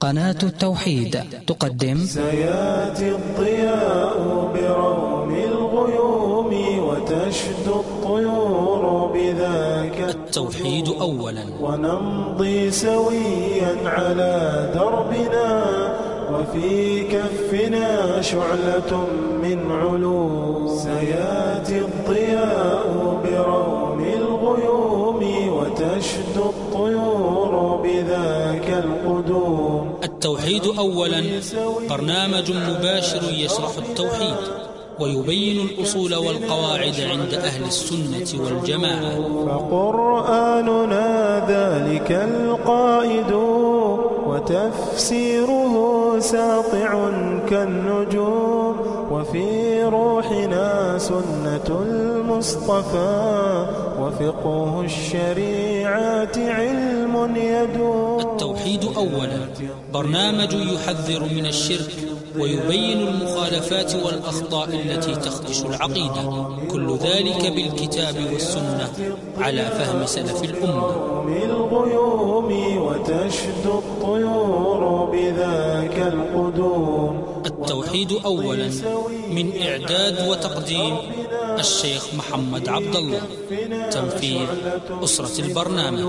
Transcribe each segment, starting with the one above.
قناة التوحيد تقدم سياتي الضياء بروم الغيوم وتشدو الطيور بذاك التوحيد أولا، ونمضي سويا على دربنا وفي كفنا شعلة من علوم. سياتي الضياء بروم الغيوم وتشدو الطيور بذاك القدوم. التوحيد أولا برنامج مباشر يشرح التوحيد ويبين الأصول والقواعد عند أهل السنة والجماعة. فقرآننا ذلك القائد وتفسيره ساطع كالنجوم، وفي روحنا سنة المصطفى وفقه الشريعة علم يدوم. التوحيد أولا برنامج يحذر من الشرك ويبين المخالفات والأخطاء التي تخدش العقيدة، كل ذلك بالكتاب والسنة على فهم سلف الأمة. الغيوم وتشدو الطيور بذاك القدوم. التوحيد أولا من إعداد وتقديم الشيخ محمد عبد الله، تنفيذ أسرة البرنامج.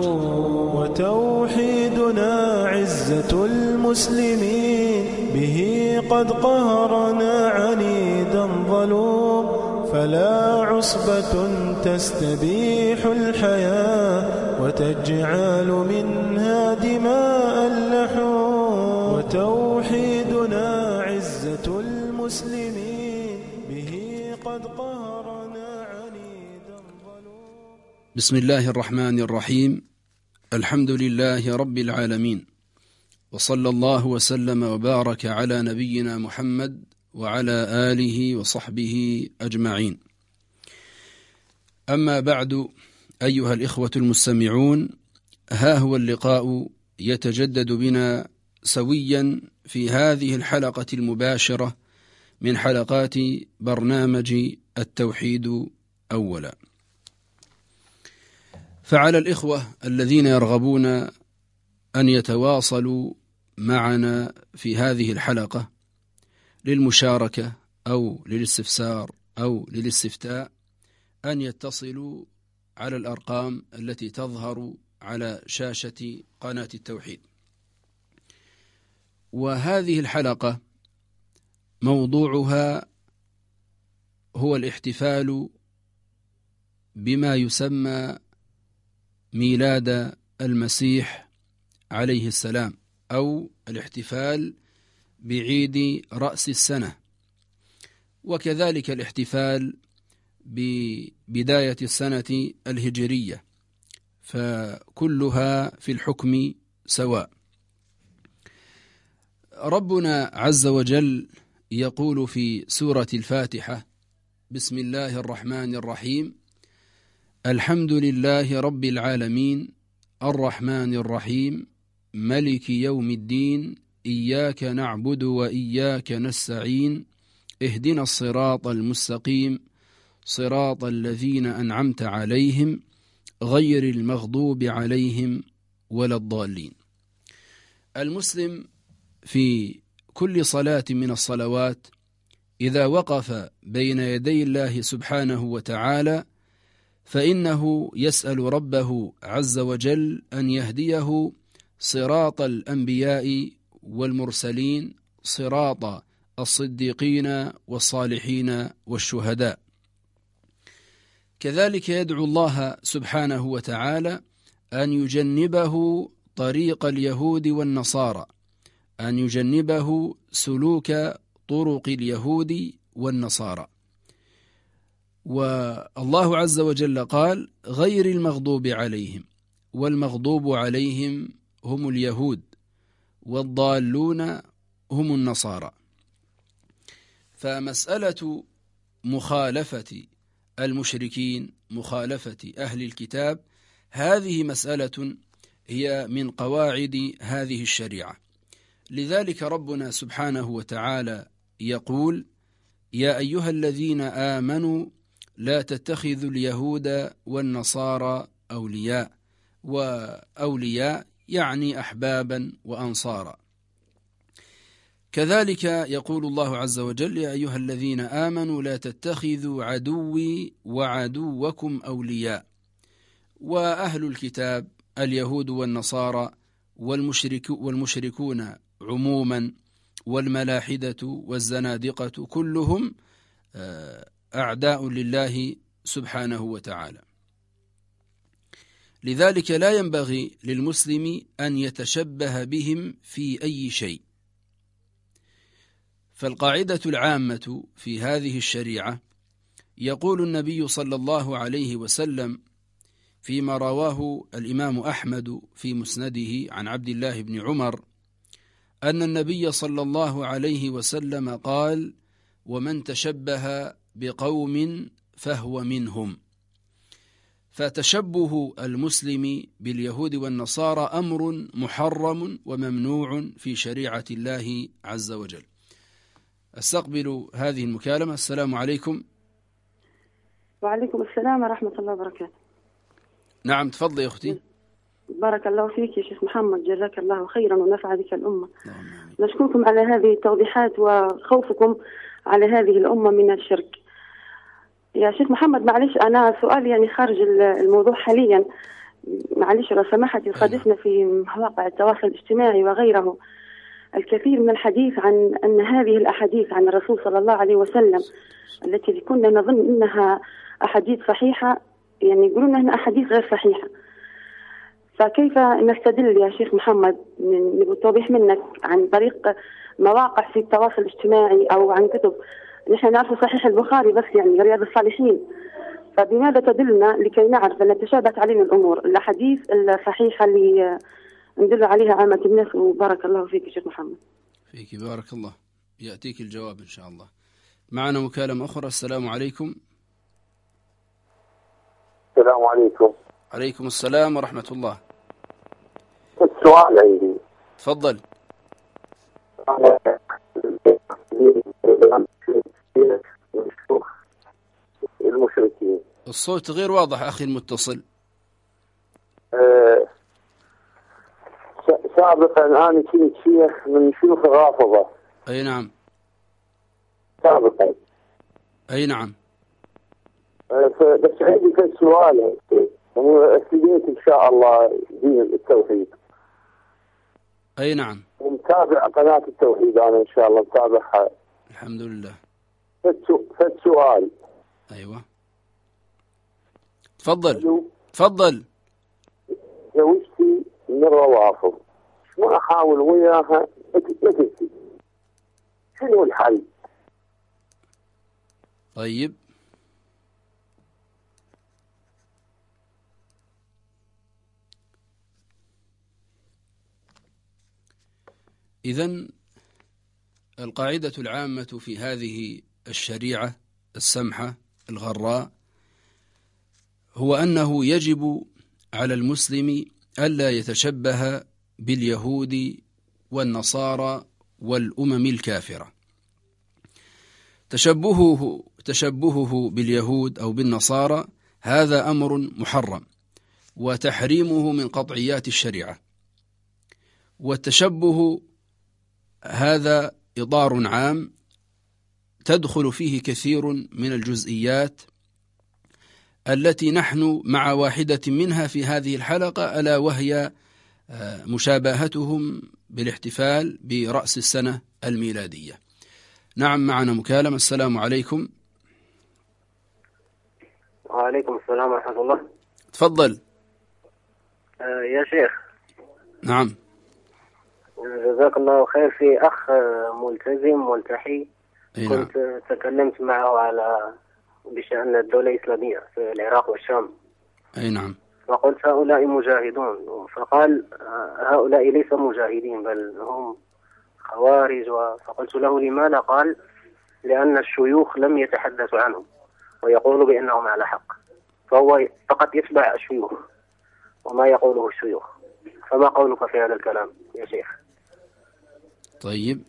وتوحيدنا عزة المسلمين، به قد قهرنا عنيدا ظلوم، فلا عصبة تستبيح الحياة وتجعل منها دماء اللحوم. وتوحيدنا عزة المسلمين، به قد قهرنا عنيدا ظلوم. بسم الله الرحمن الرحيم. الحمد لله رب العالمين، وصلى الله وسلم وبارك على نبينا محمد وعلى آله وصحبه أجمعين. أما بعد، أيها الإخوة المستمعون، ها هو اللقاء يتجدد بنا سويا في هذه الحلقة المباشرة من حلقات برنامج التوحيد أولا. فعلى الإخوة الذين يرغبون أن يتواصلوا معنا في هذه الحلقة للمشاركة أو للاستفسار أو للاستفتاء أن يتصلوا على الأرقام التي تظهر على شاشة قناة التوحيد. وهذه الحلقة موضوعها هو الاحتفال بما يسمى ميلاد المسيح عليه السلام، أو الاحتفال بعيد رأس السنة، وكذلك الاحتفال ببداية السنة الهجرية، فكلها في الحكم سواء. ربنا عز وجل يقول في سورة الفاتحة: بسم الله الرحمن الرحيم، الحمد لله رب العالمين، الرحمن الرحيم، ملك يوم الدين، إياك نعبد وإياك نستعين، اهدنا الصراط المستقيم، صراط الذين أنعمت عليهم غير المغضوب عليهم ولا الضالين. المسلم في كل صلاة من الصلوات إذا وقف بين يدي الله سبحانه وتعالى فإنه يسأل ربه عز وجل أن يهديه صراط الأنبياء والمرسلين، صراط الصديقين والصالحين والشهداء. كذلك يدعو الله سبحانه وتعالى أن يجنبه طريق اليهود والنصارى، أن يجنبه سلوك طرق اليهود والنصارى. والله عز وجل قال: غير المغضوب عليهم، والمغضوب عليهم هم اليهود، والضالون هم النصارى. فمسألة مخالفة المشركين، مخالفة أهل الكتاب، هذه مسألة هي من قواعد هذه الشريعة. لذلك ربنا سبحانه وتعالى يقول: يا أيها الذين آمنوا لا تتخذوا اليهود والنصارى أولياء، وأولياء يعني أحبابا وأنصارا. كذلك يقول الله عز وجل: يا أيها الذين آمنوا لا تتخذوا عدوي وعدوكم أولياء. وأهل الكتاب اليهود والنصارى والمشركون عموما والملاحدة والزنادقة كلهم أعداء لله سبحانه وتعالى. لذلك لا ينبغي للمسلم أن يتشبه بهم في أي شيء. فالقاعدة العامة في هذه الشريعة يقول النبي صلى الله عليه وسلم فيما رواه الإمام أحمد في مسنده عن عبد الله بن عمر أن النبي صلى الله عليه وسلم قال: ومن تشبه بقوم فهو منهم. فتشبه المسلم باليهود والنصارى أمر محرم وممنوع في شريعة الله عز وجل. استقبل هذه المكالمة. السلام عليكم. وعليكم السلام ورحمة الله وبركاته. نعم، تفضل يا أختي. بارك الله فيك يا شيخ محمد، جزاك الله خيرا ونفع بك الأمة. نشكركم على هذه التوضيحات وخوفكم على هذه الأمة من الشرك. يا شيخ محمد معلش أنا سؤال يعني خارج الموضوع حاليا، معلش لو سمحت. يحدثنا في مواقع التواصل الاجتماعي وغيره الكثير من الحديث عن أن هذه الأحاديث عن الرسول صلى الله عليه وسلم التي كنا نظن أنها أحاديث صحيحة، يعني يقولون أنها أحاديث غير صحيحة. فكيف نستدل يا شيخ محمد؟ نبغى توضيح منك عن طريق مواقع في التواصل الاجتماعي أو عن كتب. نحن نعرف صحيح البخاري بس، يعني رياض الصالحين. فبماذا تدلنا لكي نعرف أن تشابهت علينا الأمور الأحاديث الصحيحة اللي ندل عليها عامة الناس؟ وبارك الله فيك يا شيخ محمد. فيك بارك الله، يأتيك الجواب إن شاء الله. معنا مكالمة أخرى. السلام عليكم. السلام عليكم. عليكم السلام ورحمة الله. السؤال عندي. تفضل. المشركين. الصوت غير واضح أخي المتصل. سابقا أنا كنت شيخ من شيوخ الرافضة. أي نعم. سابقا. أي نعم. بس عندي كم سؤال. ابتديت إن شاء الله دين التوحيد. أي نعم. ومتابع قناة التوحيد أنا إن شاء الله متابعها. الحمد لله. فالسؤال. أيوة. تفضل. تفضل. زوجتي من الروافض، شو أحاول وياها تتنفسي، شنو الحل؟ طيب. إذن القاعدة العامة في هذه الشريعة السمحة الغراء هو أنه يجب على المسلم ألا يتشبه باليهود والنصارى والأمم الكافرة. تشبهه باليهود أو بالنصارى هذا أمر محرم، وتحريمه من قطعيات الشريعة. والتشبه هذا إطار عام تدخل فيه كثير من الجزئيات التي نحن مع واحدة منها في هذه الحلقة، ألا وهي مشابهتهم بالاحتفال برأس السنة الميلادية. نعم، معنا مكالمة. السلام عليكم. وعليكم السلام ورحمة الله. تفضل. يا شيخ. نعم. جزاك الله خير. في أخ ملتزم ملتحي نعم. كنت تكلمت معه على بشأن الدولة الإسلامية في العراق والشام. أي نعم. فقلت هؤلاء مجاهدون، فقال هؤلاء ليس مجاهدين بل هم خوارج. فقلت له لماذا؟ قال لأن الشيوخ لم يتحدثوا عنهم ويقولوا بأنهم على حق، فهو فقط يتبع الشيوخ وما يقوله الشيوخ. فما قولك في هذا الكلام يا شيخ؟ طيب.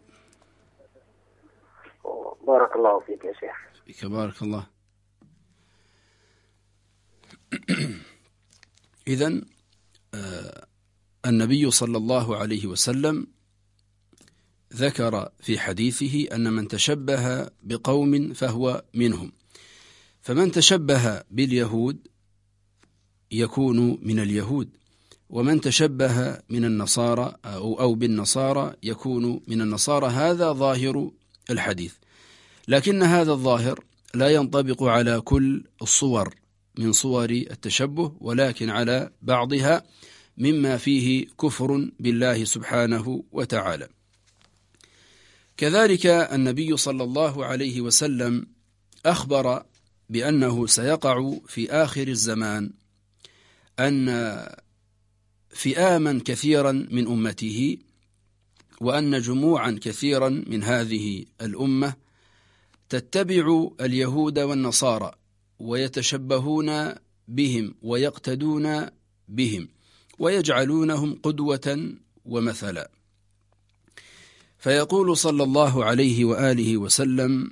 بارك الله فيك يا شيخ. فيك بارك الله. إذن النبي صلى الله عليه وسلم ذكر في حديثه أن من تشبه بقوم فهو منهم، فمن تشبه باليهود يكون من اليهود، ومن تشبه من النصارى أو بالنصارى يكون من النصارى. هذا ظاهر الحديث، لكن هذا الظاهر لا ينطبق على كل الصور من صور التشبه، ولكن على بعضها مما فيه كفر بالله سبحانه وتعالى. كذلك النبي صلى الله عليه وسلم أخبر بأنه سيقع في آخر الزمان أن فئاما كثيرا من أمته، وأن جموعا كثيرا من هذه الأمة تتبع اليهود والنصارى ويتشبهون بهم ويقتدون بهم ويجعلونهم قدوة ومثلا. فيقول صلى الله عليه وآله وسلم: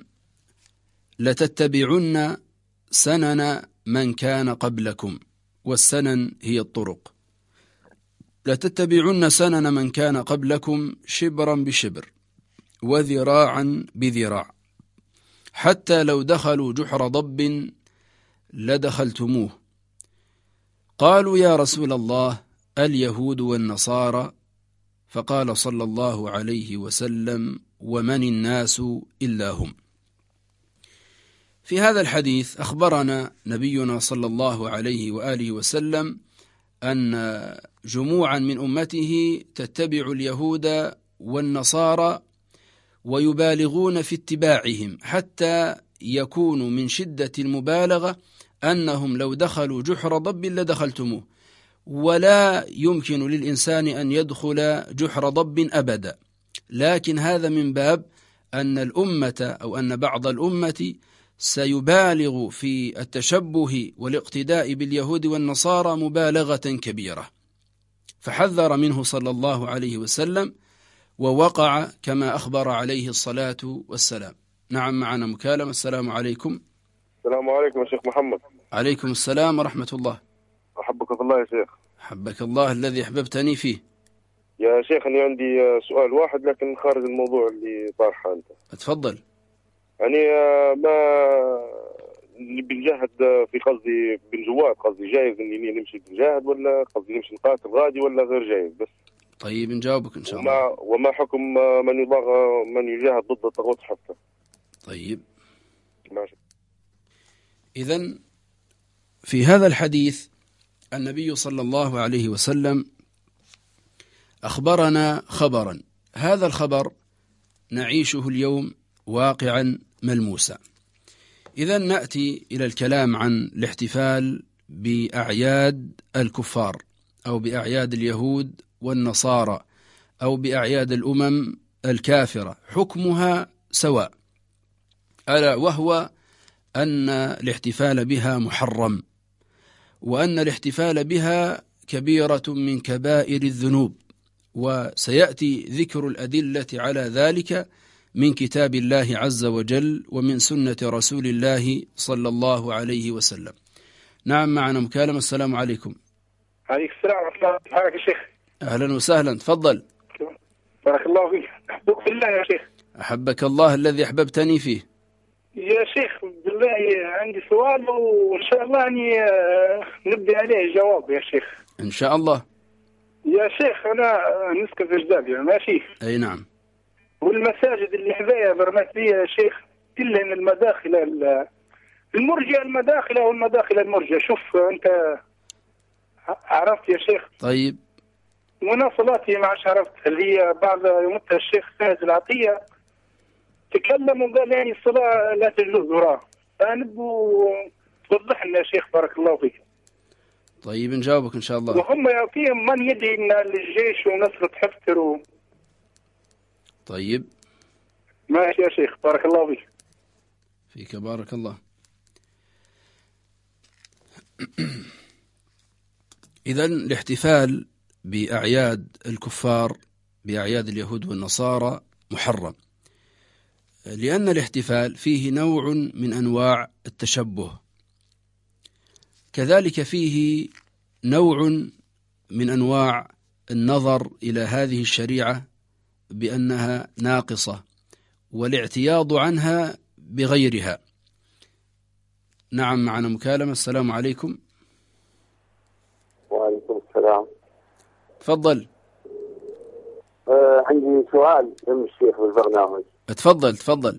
لتتبعن سنن من كان قبلكم، والسنن هي الطرق. لتتبعن سنن من كان قبلكم شبرا بشبر وذراعا بذراع، حتى لو دخلوا جحر ضب لدخلتموه. قالوا: يا رسول الله، اليهود والنصارى؟ فقال صلى الله عليه وسلم: ومن الناس إلا هم. في هذا الحديث أخبرنا نبينا صلى الله عليه وآله وسلم أن جموعا من أمته تتبع اليهود والنصارى ويبالغون في اتباعهم، حتى يكون من شدة المبالغة أنهم لو دخلوا جحر ضب لدخلتموه، ولا يمكن للإنسان أن يدخل جحر ضب أبدا. لكن هذا من باب أن الأمة أو أن بعض الأمة سيبالغ في التشبه والاقتداء باليهود والنصارى مبالغة كبيرة، فحذر منه صلى الله عليه وسلم، ووقع كما أخبر عليه الصلاة والسلام. نعم، معنا مكالمة. السلام عليكم. السلام عليكم يا شيخ محمد. عليكم السلام ورحمة الله. أحبك في الله يا شيخ. حبك الله الذي أحببتني فيه. يا شيخ أنا عندي سؤال واحد لكن خارج الموضوع اللي طارحه أنت. اتفضل. يعني ما بنجاهد في قصدي بالجواد، قصدي جايز إني نمشي بنجاهد ولا قصدي نمشي نقاتل غادي ولا غير جايز؟ بس طيب نجاوبك إن شاء الله. وما حكم من يجاهد ضد الطاغوت حتى؟ طيب ماشي. إذن في هذا الحديث النبي صلى الله عليه وسلم أخبرنا خبرا، هذا الخبر نعيشه اليوم واقعا ملموسا. إذن نأتي إلى الكلام عن الاحتفال بأعياد الكفار أو بأعياد اليهود والنصارى أو بأعياد الأمم الكافرة، حكمها سواء، ألا وهو أن الاحتفال بها محرم، وأن الاحتفال بها كبيرة من كبائر الذنوب، وسيأتي ذكر الأدلة على ذلك من كتاب الله عز وجل ومن سنة رسول الله صلى الله عليه وسلم. نعم، معنا مكالمة. السلام عليكم. عليكم السلام ورحمة الله وبركاته. يا شيخ أهلا وسهلا، تفضل. بارك الله فيك. أحبك في الله يا شيخ. أحبك الله الذي أحببتني فيه. يا شيخ بالله عندي سؤال وإن شاء الله أني نبدأ عليه جواب يا شيخ. إن شاء الله. يا شيخ أنا نسكن في جدابية ماشي. أي نعم. والمساجد اللي حذايا برمات لي يا شيخ كلها المداخل المرجئة، المداخل والمداخل المرجئة. شوف أنت عرفت يا شيخ؟ طيب. وانا صلاتي ما عادش عرفت هل هي بعض يومتها الشيخ سيد العطية تكلم وقال يعني الصلاة لا تجوز وراه، فنبو توضح لنا يا شيخ بارك الله فيك. طيب نجاوبك إن شاء الله. وهم فيهم من يدعي للجيش ونصرة حفتر طيب ماشي يا شيخ بارك الله فيك. فيك بارك الله. إذن الاحتفال بأعياد الكفار بأعياد اليهود والنصارى محرم، لأن الاحتفال فيه نوع من أنواع التشبه، كذلك فيه نوع من أنواع النظر إلى هذه الشريعة بأنها ناقصة والاعتياض عنها بغيرها. نعم، معنا مكالمة. السلام عليكم. وعليكم السلام. تفضل. عندي سؤال من الشيخ بالبرنامج. تفضل.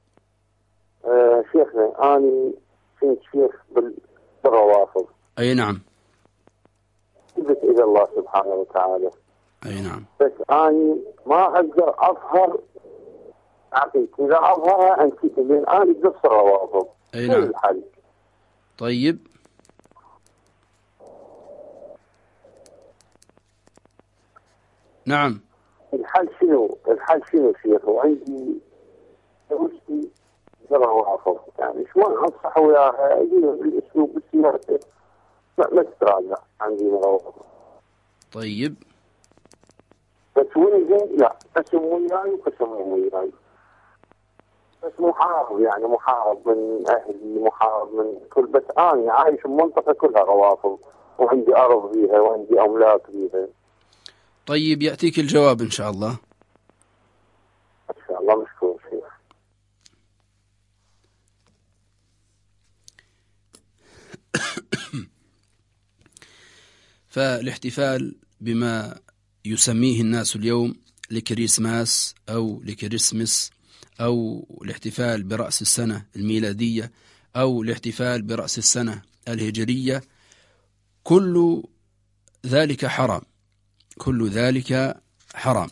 شيخنا، أنا كنت شيخ بالروافض. أي نعم. تبت إلى الله سبحانه وتعالى. أي نعم. بس أنا ما أقدر أظهر عقيدتي، إذا أظهرها أنت لأن أنا بنفس الروافض. أي نعم. الحل. طيب. نعم. الحل شنو شيخ؟ وعندي زوجتي بالروافض، يعني شلون أنصح وياها؟ أجيبها بالأسلوب بالسياسة ما تتراجع عندي الروافض. طيب. بس ولدي لا، قسم وياي وقسم وياي. بس محارب من أهلي، محارب من كل. بس أنا عايش المنطقة كلها روافض، وعندي أرض فيها وعندي أملاك فيها. طيب، يأتيك الجواب إن شاء الله. إن شاء الله. مشكور شيخ. فالاحتفال بما يسميه الناس اليوم لكريسماس أو لكريسمس، أو الاحتفال برأس السنة الميلادية، أو الاحتفال برأس السنة الهجرية، كل ذلك حرام، كل ذلك حرام.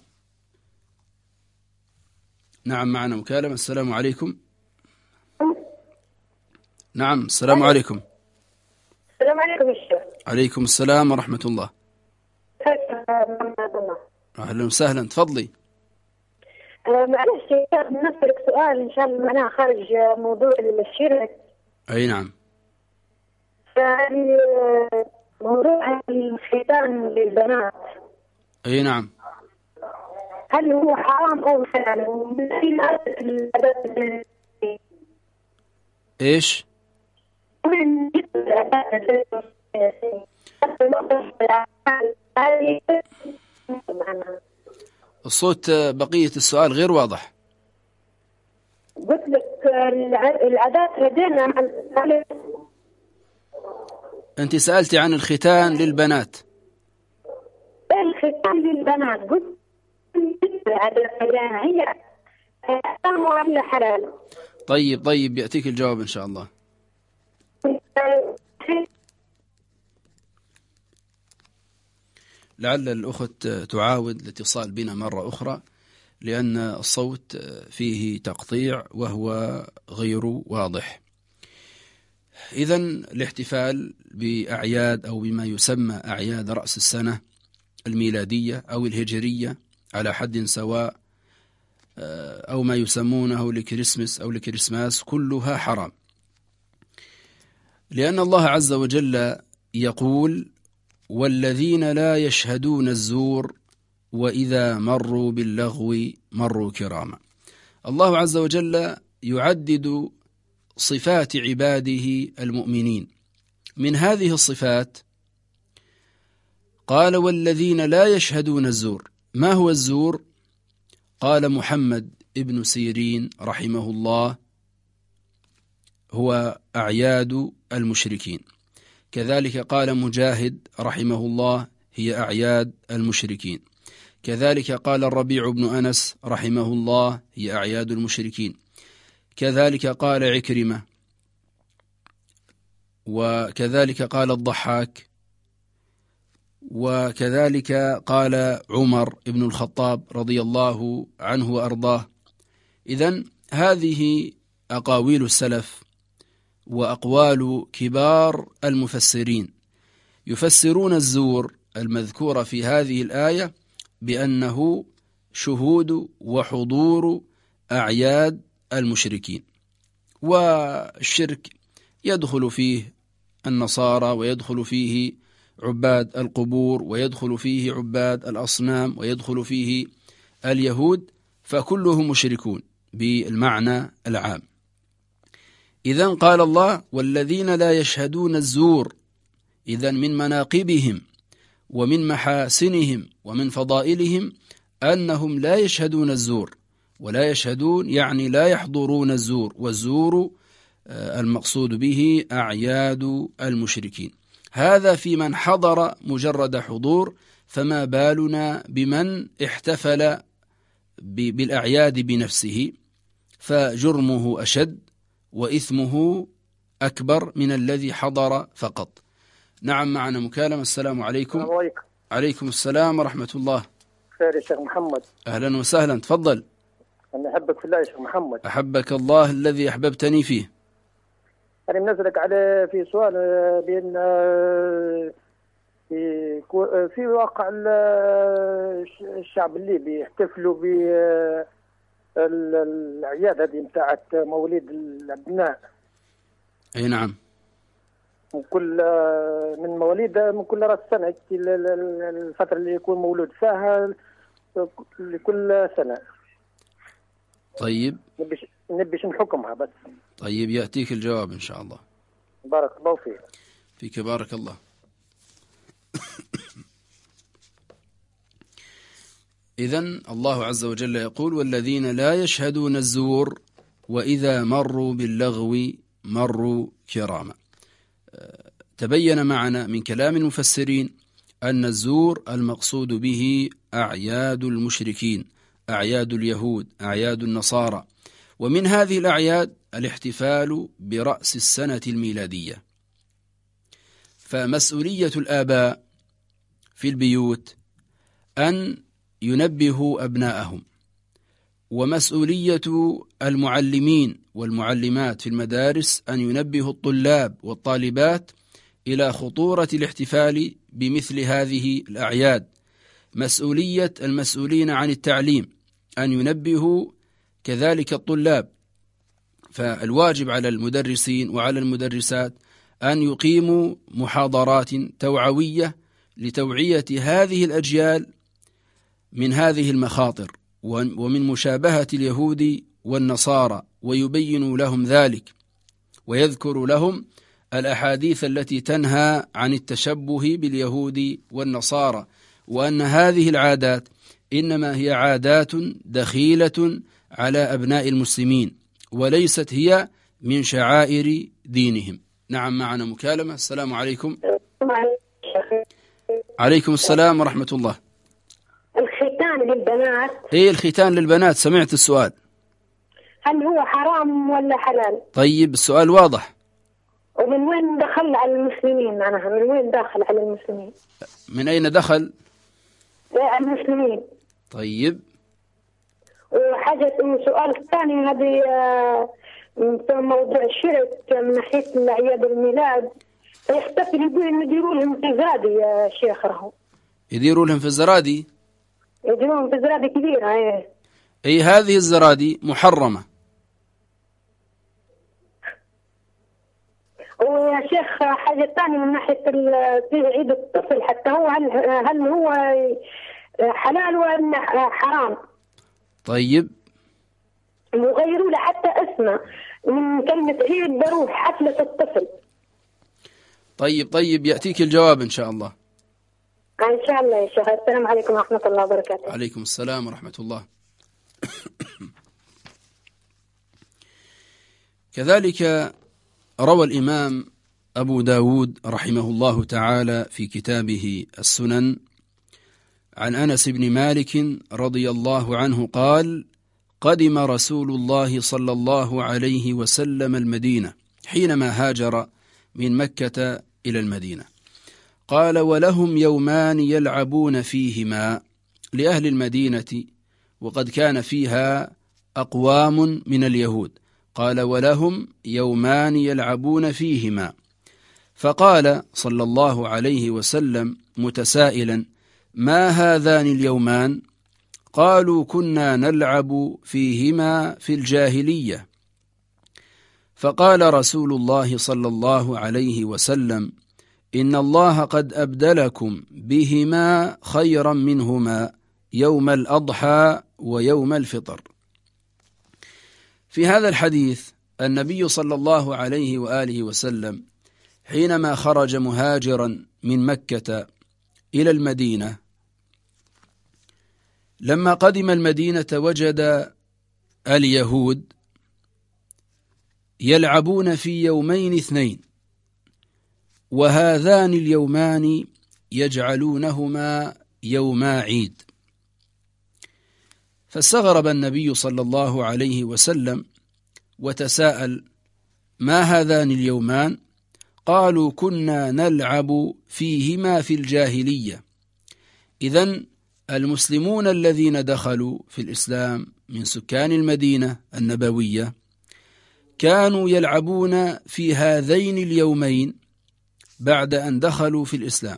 نعم، معنا مكالمة. السلام عليكم. نعم، السلام عليكم. السلام عليكم يا شيخ. عليكم السلام ورحمة الله. أهلا وسهلا. تفضلي. معلش يا شيخ، بنسألك سؤال إن شاء الله معناه خارج موضوع الشرك. أي نعم. يعني موضوع الختان للبنات. أي نعم. هل هو حرام أو حلال؟ ومن أين أتت العادات؟ إيش؟ من الصوت بقية السؤال غير واضح. قلت لك العادات هدينا مع أنت سألتي عن الختان للبنات. الختان للبنات، قلت العادات هدينا هي حرام ولا حلال؟ طيب، يأتيك الجواب إن شاء الله. لعل الأخت تعاود الاتصال بنا مرة أخرى، لأن الصوت فيه تقطيع وهو غير واضح. إذن الاحتفال بأعياد أو بما يسمى أعياد رأس السنة الميلادية أو الهجرية على حد سواء، أو ما يسمونه لكريسمس أو لكريسماس، كلها حرام، لأن الله عز وجل يقول: والذين لا يشهدون الزور وإذا مروا باللغو مروا كراما. الله عز وجل يعدد صفات عباده المؤمنين. من هذه الصفات قال: والذين لا يشهدون الزور. ما هو الزور؟ قال محمد ابن سيرين رحمه الله: هو أعياد المشركين. كذلك قال مجاهد رحمه الله: هي أعياد المشركين. كذلك قال الربيع بن أنس رحمه الله: هي أعياد المشركين. كذلك قال عكرمة، وكذلك قال الضحاك، وكذلك قال عمر بن الخطاب رضي الله عنه وأرضاه. إذن هذه أقاويل السلف وأقوال كبار المفسرين، يفسرون الزور المذكور في هذه الآية بأنه شهود وحضور أعياد المشركين. والشرك يدخل فيه النصارى، ويدخل فيه عباد القبور، ويدخل فيه عباد الأصنام، ويدخل فيه اليهود، فكلهم مشركون بالمعنى العام. إذن قال الله: والذين لا يشهدون الزور. إذن من مناقبهم ومن محاسنهم ومن فضائلهم أنهم لا يشهدون الزور، ولا يشهدون يعني لا يحضرون الزور، والزور المقصود به أعياد المشركين. هذا في من حضر مجرد حضور، فما بالنا بمن احتفل بالأعياد بنفسه، فجرمه أشد وإثمه أكبر من الذي حضر فقط. نعم، معنا مكالمة. السلام عليكم. عليكم السلام ورحمة الله. خير يا شيخ محمد. أهلا وسهلا، تفضل. أنا أحبك في الله يا شيخ محمد. أحبك الله الذي أحببتني فيه. أنا منزلك على في سؤال بين في واقع الشعب الليبي يحتفلوا بالأعياد هذه متاعت موليد الأبناء. أي نعم. وكل من مواليد من كل راس سنة، الفترة اللي يكون مولود فيها لكل سنة. طيب. نبيش نحكمها بس. طيب، يأتيك الجواب إن شاء الله. بارك الله فيك. فيك بارك الله. إذن الله عز وجل يقول: والذين لا يشهدون الزور وإذا مروا باللغو مروا كراما. تبين معنا من كلام المفسرين أن الزور المقصود به أعياد المشركين، أعياد اليهود، أعياد النصارى. ومن هذه الأعياد الاحتفال برأس السنة الميلادية. فمسؤولية الآباء في البيوت أن ينبهوا أبناءهم، ومسؤولية المعلمين والمعلمات في المدارس أن ينبهوا الطلاب والطالبات إلى خطورة الاحتفال بمثل هذه الأعياد. مسؤولية المسؤولين عن التعليم أن ينبهوا كذلك الطلاب. فالواجب على المدرسين وعلى المدرسات أن يقيموا محاضرات توعوية لتوعية هذه الأجيال من هذه المخاطر ومن مشابهة اليهود والنصارى، ويبين لهم ذلك، ويذكر لهم الأحاديث التي تنهى عن التشبه باليهود والنصارى، وأن هذه العادات إنما هي عادات دخيلة على أبناء المسلمين، وليست هي من شعائر دينهم. نعم، معنا مكالمة. السلام عليكم. عليكم السلام ورحمة الله. الختان للبنات. إيه، الختان للبنات، سمعت السؤال. هل هو حرام ولا حلال؟ طيب، السؤال واضح. ومن وين دخل على المسلمين؟ معناها من وين داخل على المسلمين؟ من أين دخل؟ المسلمين. طيب. سؤال ثاني، هذه موضوع الشرك من ناحية أعياد الميلاد، يحتفل يديروا لهم في الزرادي يا شيخ. راهو يديروا لهم في الزرادي. يديروا لهم في الزرادي كبيرة. أي هذه الزرادي محرمة. ويا شيخ حاجة ثانية من ناحية عيد الطفل، حتى هو هل هو حلال ولا حرام؟ طيب. وغيروا له حتى اسمه من كلمة عيد بروح حفلة الطفل. طيب، يأتيك الجواب إن شاء الله. إن شاء الله يا شيخ. السلام عليكم ورحمة الله وبركاته. عليكم السلام ورحمة الله. كذلك روى الإمام أبو داود رحمه الله تعالى في كتابه السنن عن أنس بن مالك رضي الله عنه قال: قدم رسول الله صلى الله عليه وسلم المدينة حينما هاجر من مكة إلى المدينة. قال: ولهم يومان يلعبون فيهما لأهل المدينة، وقد كان فيها أقوام من اليهود. قال: ولهم يومان يلعبون فيهما. فقال صلى الله عليه وسلم متسائلا: ما هذان اليومان؟ قالوا: كنا نلعب فيهما في الجاهلية. فقال رسول الله صلى الله عليه وسلم: إن الله قد أبدلكم بهما خيرا منهما يوم الأضحى ويوم الفطر. في هذا الحديث النبي صلى الله عليه وآله وسلم حينما خرج مهاجرا من مكة إلى المدينة لما قدم المدينة وجد اليهود يلعبون في يومين اثنين، وهذان اليومان يجعلونهما يوما عيد. فاستغرب النبي صلى الله عليه وسلم وتساءل: ما هذان اليومان؟ قالوا: كنا نلعب فيهما في الجاهلية. إذن المسلمون الذين دخلوا في الإسلام من سكان المدينة النبوية كانوا يلعبون في هذين اليومين بعد أن دخلوا في الإسلام.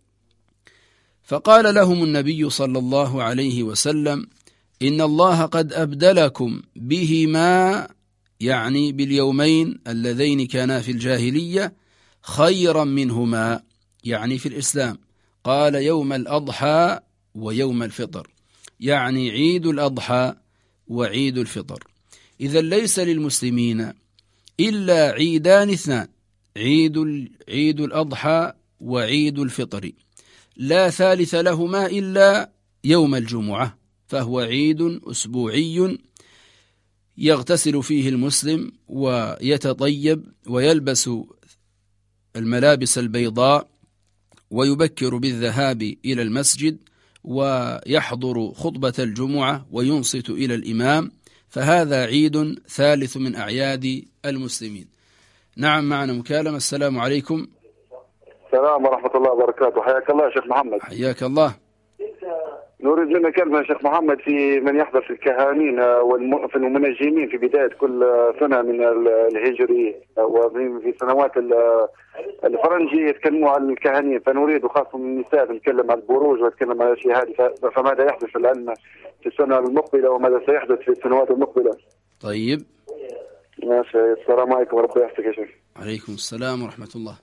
فقال لهم النبي صلى الله عليه وسلم: إن الله قد أبدلكم بهما، يعني باليومين اللذين كانا في الجاهلية، خيرا منهما، يعني في الإسلام. قال: يوم الأضحى ويوم الفطر، يعني عيد الأضحى وعيد الفطر. إذا ليس للمسلمين إلا عيدان اثنان: عيد الأضحى وعيد الفطر، لا ثالث لهما إلا يوم الجمعة، فهو عيد أسبوعي يغتسل فيه المسلم ويتطيب ويلبس الملابس البيضاء ويبكر بالذهاب إلى المسجد ويحضر خطبة الجمعة وينصت إلى الإمام، فهذا عيد ثالث من أعياد المسلمين. نعم، معنا مكالمة. السلام عليكم. السلام ورحمة الله وبركاته. حياك الله يا شيخ محمد. حياك الله. نريد منك كلمة يا شيخ محمد في من يحضر في الكهانين في المنجمين في بداية كل سنة من الهجري وفي سنوات الفرنجي يتكلموا عن الكهانين، فنريد خاصة من النساء نتكلم عن البروج ونتكلم عن الأشياء هذه، فماذا يحدث الآن في السنة المقبلة وماذا سيحدث في السنوات المقبلة؟ طيب، ماشي. السلام عليكم ورحمة الله يحفظك يا شيخ. عليكم السلام ورحمة الله.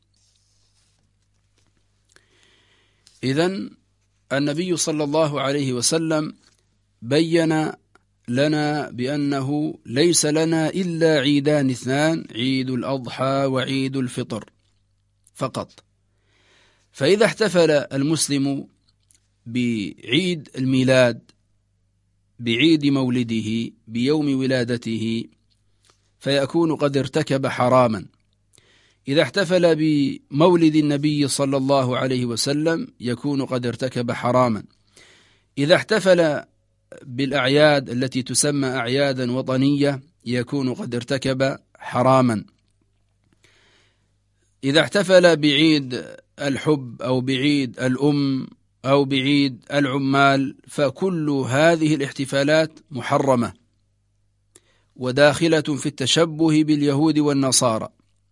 إذن النبي صلى الله عليه وسلم بين لنا بأنه ليس لنا إلا عيدان اثنان: عيد الأضحى وعيد الفطر فقط. فإذا احتفل المسلم بعيد الميلاد، بعيد مولده، بيوم ولادته، فيكون قد ارتكب حراما. إذا احتفل بمولد النبي صلى الله عليه وسلم يكون قد ارتكب حراما. إذا احتفل بالأعياد التي تسمى أعيادا وطنية يكون قد ارتكب حراما. إذا احتفل بعيد الحب أو بعيد الأم أو بعيد العمال فكل هذه الاحتفالات محرمة وداخلة في التشبه باليهود والنصارى.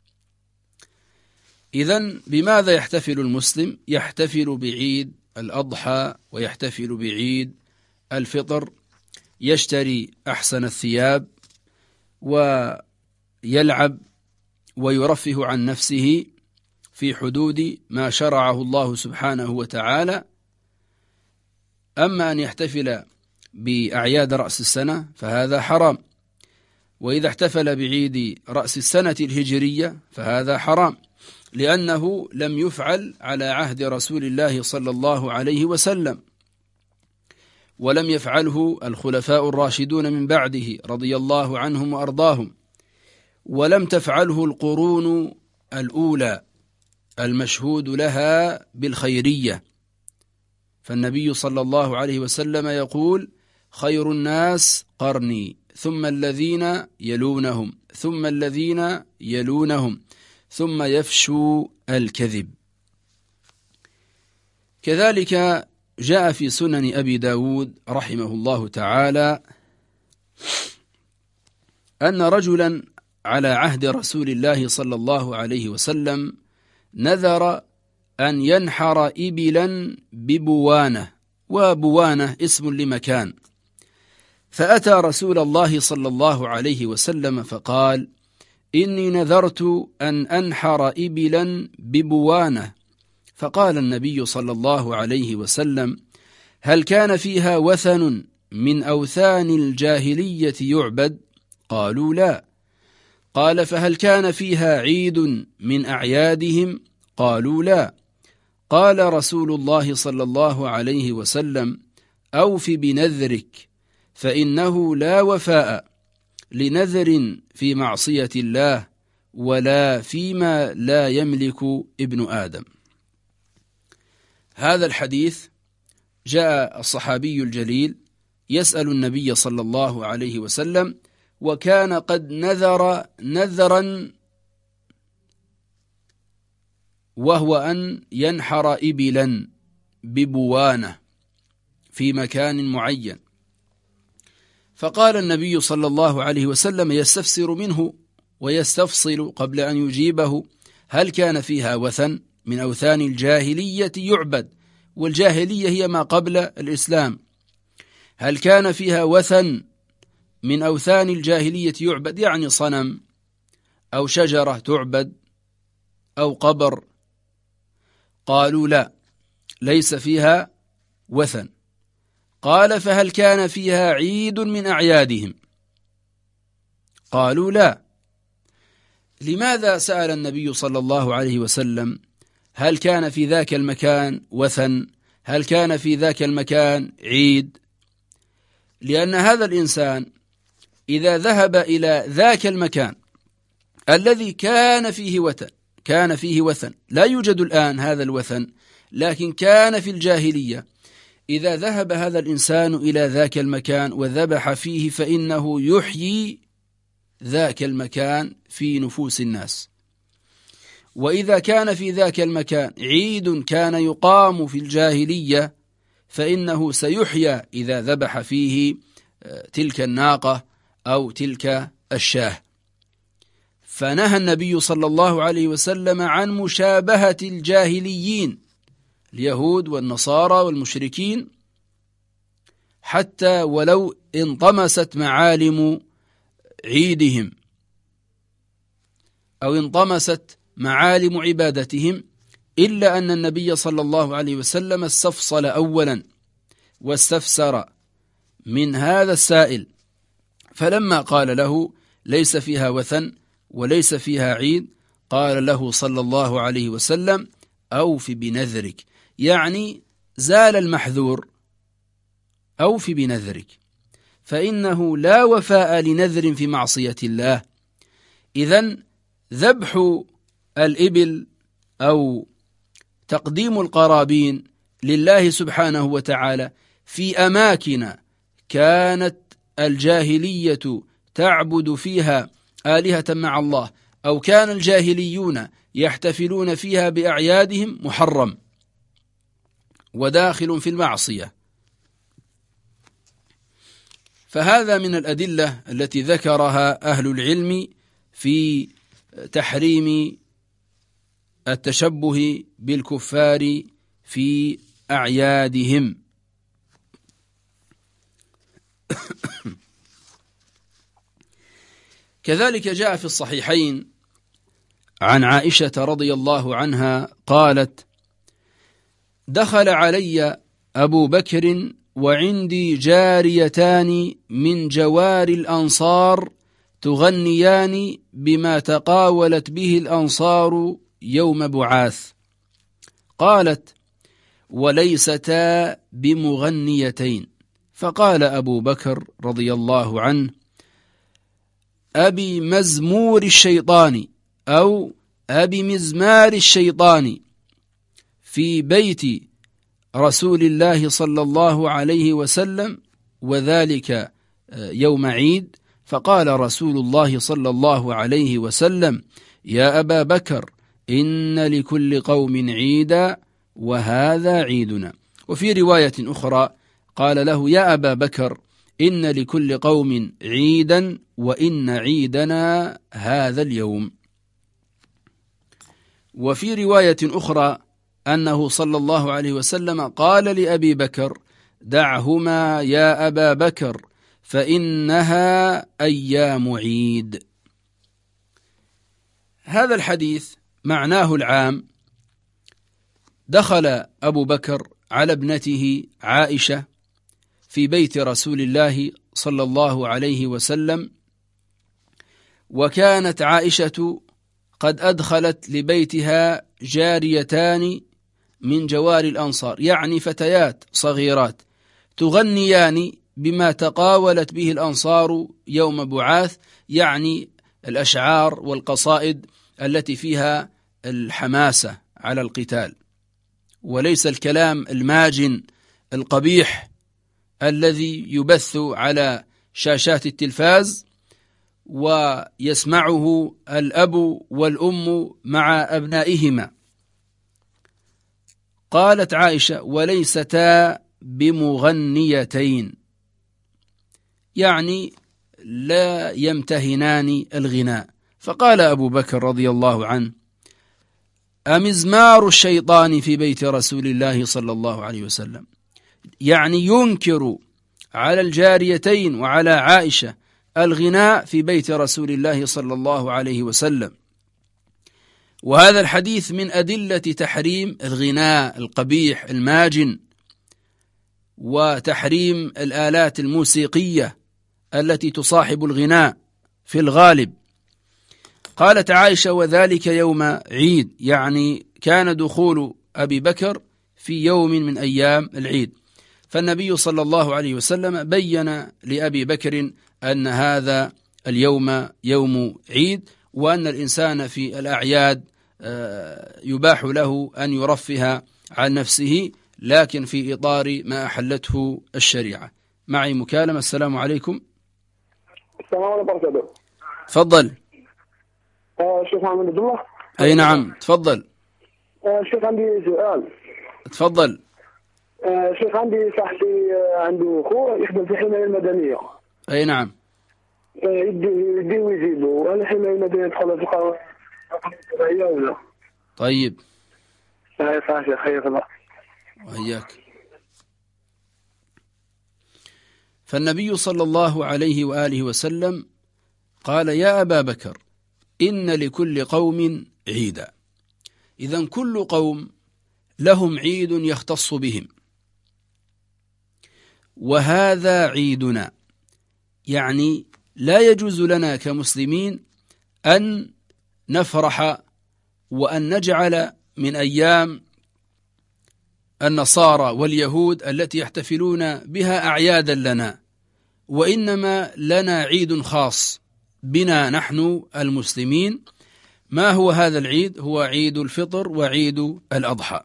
إذن بماذا يحتفل المسلم؟ يحتفل بعيد الأضحى ويحتفل بعيد الفطر، يشتري أحسن الثياب ويلعب ويرفه عن نفسه في حدود ما شرعه الله سبحانه وتعالى. أما أن يحتفل بأعياد رأس السنة فهذا حرام، وإذا احتفل بعيد رأس السنة الهجرية فهذا حرام، لأنه لم يفعل على عهد رسول الله صلى الله عليه وسلم، ولم يفعله الخلفاء الراشدون من بعده رضي الله عنهم وأرضاهم، ولم تفعله القرون الأولى المشهود لها بالخيرية. فالنبي صلى الله عليه وسلم يقول: خير الناس قرني، ثم الذين يلونهم، ثم الذين يلونهم، ثم يفشو الكذب. كذلك جاء في سنن أبي داود رحمه الله تعالى أن رجلا على عهد رسول الله صلى الله عليه وسلم نذر أن ينحر إبلا ببوانة، وبوانة اسم لمكان، فأتى رسول الله صلى الله عليه وسلم فقال: إني نذرت أن أنحر إبلا ببوانة. فقال النبي صلى الله عليه وسلم: هل كان فيها وثن من أوثان الجاهلية يعبد؟ قالوا: لا. قال: فهل كان فيها عيد من أعيادهم؟ قالوا: لا. قال رسول الله صلى الله عليه وسلم: أوف بنذرك، فإنه لا وفاء لنذر في معصية الله ولا فيما لا يملك ابن آدم. هذا الحديث جاء الصحابي الجليل يسأل النبي صلى الله عليه وسلم، وكان قد نذر نذرا وهو أن ينحر إبلا ببوانة في مكان معين، فقال النبي صلى الله عليه وسلم يستفسر منه ويستفصل قبل أن يجيبه: هل كان فيها وثن من أوثان الجاهلية يعبد؟ والجاهلية هي ما قبل الإسلام. هل كان فيها وثن من أوثان الجاهلية يعبد، يعني صنم أو شجرة تعبد أو قبر؟ قالوا لا، ليس فيها وثن. قال: فهل كان فيها عيد من أعيادهم؟ قالوا لا. لماذا سأل النبي صلى الله عليه وسلم هل كان في ذاك المكان وثن؟ هل كان في ذاك المكان عيد؟ لأن هذا الإنسان إذا ذهب إلى ذاك المكان الذي كان فيه وثن، لا يوجد الآن هذا الوثن، لكن كان في الجاهلية، إذا ذهب هذا الإنسان إلى ذاك المكان وذبح فيه فإنه يحيي ذاك المكان في نفوس الناس. وإذا كان في ذاك المكان عيد كان يقام في الجاهلية فإنه سيحيى إذا ذبح فيه تلك الناقة أو تلك الشاه. فنهى النبي صلى الله عليه وسلم عن مشابهة الجاهليين، اليهود والنصارى والمشركين، حتى ولو انطمست معالم عيدهم أو انطمست معالم عبادتهم، إلا أن النبي صلى الله عليه وسلم استفصل أولا واستفسر من هذا السائل، فلما قال له ليس فيها وثن وليس فيها عيد، قال له صلى الله عليه وسلم: أوف بنذرك، يعني زال المحذور، أوف بنذرك، فإنه لا وفاء لنذر في معصية الله. إذن ذبح الإبل أو تقديم القرابين لله سبحانه وتعالى في أماكن كانت الجاهلية تعبد فيها آلهة مع الله، أو كان الجاهليون يحتفلون فيها بأعيادهم، محرم وداخل في المعصية. فهذا من الأدلة التي ذكرها أهل العلم في تحريم التشبه بالكفار في أعيادهم. كذلك جاء في الصحيحين عن عائشة رضي الله عنها قالت: دخل علي أبو بكر وعندي جاريتان من جوار الأنصار تغنيان بما تقاولت به الأنصار يوم بعاث. قالت: وليستا بمغنيتين. فقال أبو بكر رضي الله عنه: أبي مزمور الشيطان أو أبي مزمار الشيطان في بيت رسول الله صلى الله عليه وسلم، وذلك يوم عيد. فقال رسول الله صلى الله عليه وسلم: يا أبا بكر، إن لكل قوم عيدا وهذا عيدنا. وفي رواية أخرى قال له: يا أبا بكر، إن لكل قوم عيدا وإن عيدنا هذا اليوم. وفي رواية أخرى أنه صلى الله عليه وسلم قال لأبي بكر: دعهما يا أبا بكر فإنها أيام عيد. هذا الحديث معناه العام: دخل أبو بكر على ابنته عائشة في بيت رسول الله صلى الله عليه وسلم، وكانت عائشة قد أدخلت لبيتها جاريتان من جوار الأنصار، يعني فتيات صغيرات تغنيان بما تقاولت به الأنصار يوم بعاث، يعني الأشعار والقصائد التي فيها الحماسة على القتال، وليس الكلام الماجن القبيح الذي يبث على شاشات التلفاز ويسمعه الأب والأم مع أبنائهما. قالت عائشة: وليستا بمغنيتين، يعني لا يمتهنان الغناء. فقال أبو بكر رضي الله عنه: أمزمار الشيطان في بيت رسول الله صلى الله عليه وسلم، يعني ينكر على الجاريتين وعلى عائشة الغناء في بيت رسول الله صلى الله عليه وسلم. وهذا الحديث من أدلة تحريم الغناء القبيح الماجن وتحريم الآلات الموسيقية التي تصاحب الغناء في الغالب. قالت عائشة: وذلك يوم عيد، يعني كان دخول أبي بكر في يوم من أيام العيد. فالنبي صلى الله عليه وسلم بين لأبي بكر أن هذا اليوم يوم عيد، وأن الإنسان في الأعياد يباح له أن يرفه عن نفسه، لكن في إطار ما أحلته الشريعة. معي مكالمة. السلام عليكم. السلام عليكم. تفضل. شيخ محمد عبد الله. أي نعم، تفضل. شيخ عندي سؤال. تفضل. شيخ عندي صاحبي عنده أخوه يخدم في الحماية المدنية. أي نعم. يدي ويزيدوا، هل الحماية المدنية تدخل في القانون ولا؟ طيب. صحيح، حياك الله. وإياك. فالنبي صلى الله عليه وآله وسلم قال: يا أبا بكر، إن لكل قوم عيدا. إذن كل قوم لهم عيد يختص بهم، وهذا عيدنا، يعني لا يجوز لنا كمسلمين أن نفرح وأن نجعل من أيام النصارى واليهود التي يحتفلون بها أعيادا لنا، وإنما لنا عيد خاص بنا نحن المسلمين. ما هو هذا العيد؟ هو عيد الفطر وعيد الأضحى.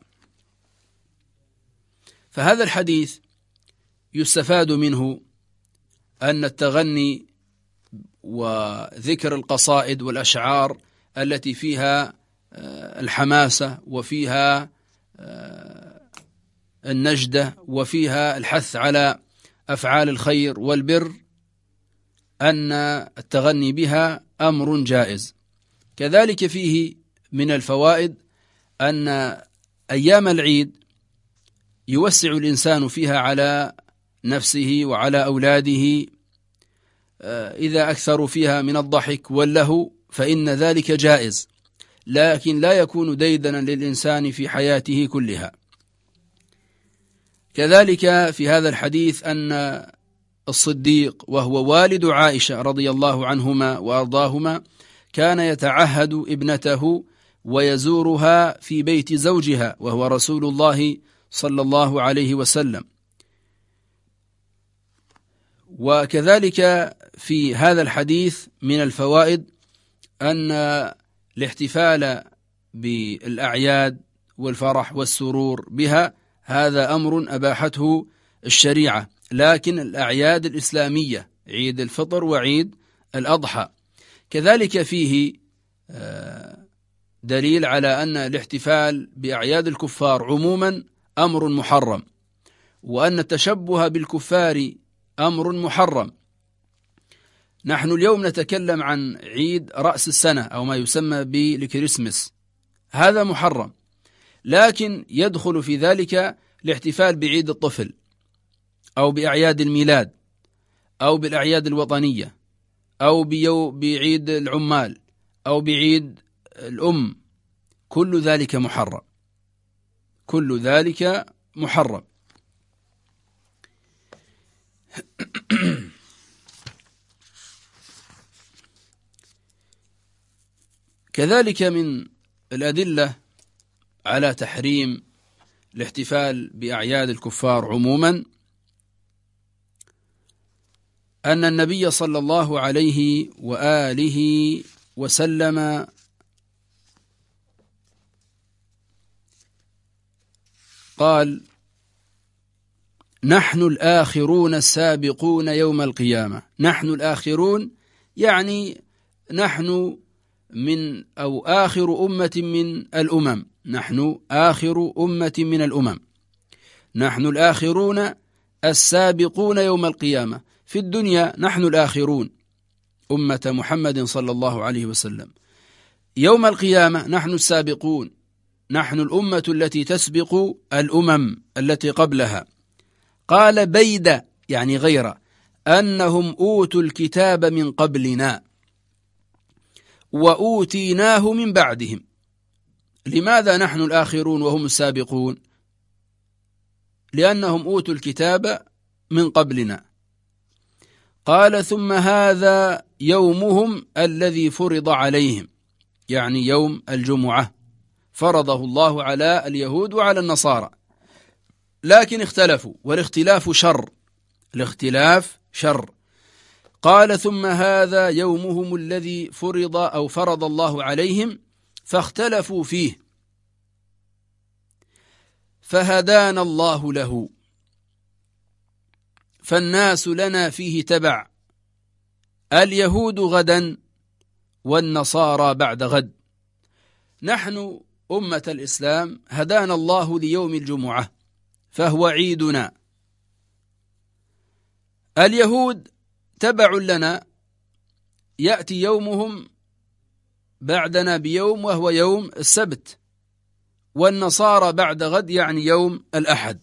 فهذا الحديث يستفاد منه أن التغني وذكر القصائد والأشعار التي فيها الحماسة وفيها النجدة وفيها الحث على أفعال الخير والبر، أن التغني بها أمر جائز. كذلك فيه من الفوائد أن أيام العيد يوسع الإنسان فيها على نفسه وعلى أولاده، إذا أكثروا فيها من الضحك واللهو فإن ذلك جائز، لكن لا يكون ديدنا للإنسان في حياته كلها. كذلك في هذا الحديث أن الصديق وهو والد عائشة رضي الله عنهما وأرضاهما كان يتعهد ابنته ويزورها في بيت زوجها وهو رسول الله صلى الله عليه وسلم. وكذلك في هذا الحديث من الفوائد أن الاحتفال بالأعياد والفرح والسرور بها هذا أمر أباحته الشريعة، لكن الأعياد الإسلامية عيد الفطر وعيد الأضحى. كذلك فيه دليل على أن الاحتفال بأعياد الكفار عموما أمر محرم، وأن التشبه بالكفار أمر محرم. نحن اليوم نتكلم عن عيد رأس السنة أو ما يسمى بالكريسماس، هذا محرم، لكن يدخل في ذلك الاحتفال بعيد الطفل أو بأعياد الميلاد أو بالأعياد الوطنية أو بعيد العمال أو بعيد الأم، كل ذلك محرم، كل ذلك محرم. كذلك من الأدلة على تحريم الاحتفال بأعياد الكفار عموما أن النبي صلى الله عليه وآله وسلم قال: نحن الآخرون السابقون يوم القيامة. نحن الآخرون يعني نحن من أو آخر أمة من الأمم. نحن آخر أمة من الأمم. نحن الآخرون السابقون يوم القيامة. في الدنيا نحن الآخرون أمة محمد صلى الله عليه وسلم. يوم القيامة نحن السابقون، نحن الأمة التي تسبق الأمم التي قبلها. قال: بيد يعني غير أنهم أوتوا الكتاب من قبلنا وأوتيناه من بعدهم. لماذا نحن الآخرون وهم السابقون؟ لأنهم أوتوا الكتاب من قبلنا. قال: ثم هذا يومهم الذي فرض عليهم، يعني يوم الجمعة فرضه الله على اليهود وعلى النصارى، لكن اختلفوا، والاختلاف شر. الاختلاف شر. قال: ثم هذا يومهم الذي فرض الله عليهم فاختلفوا فيه فهدانا الله له، فالناس لنا فيه تبع، اليهود غدا والنصارى بعد غد. نحن أمة الإسلام هدانا الله ليوم الجمعة فهو عيدنا. اليهود تبع لنا، يأتي يومهم بعدنا بيوم وهو يوم السبت، والنصارى بعد غد يعني يوم الأحد.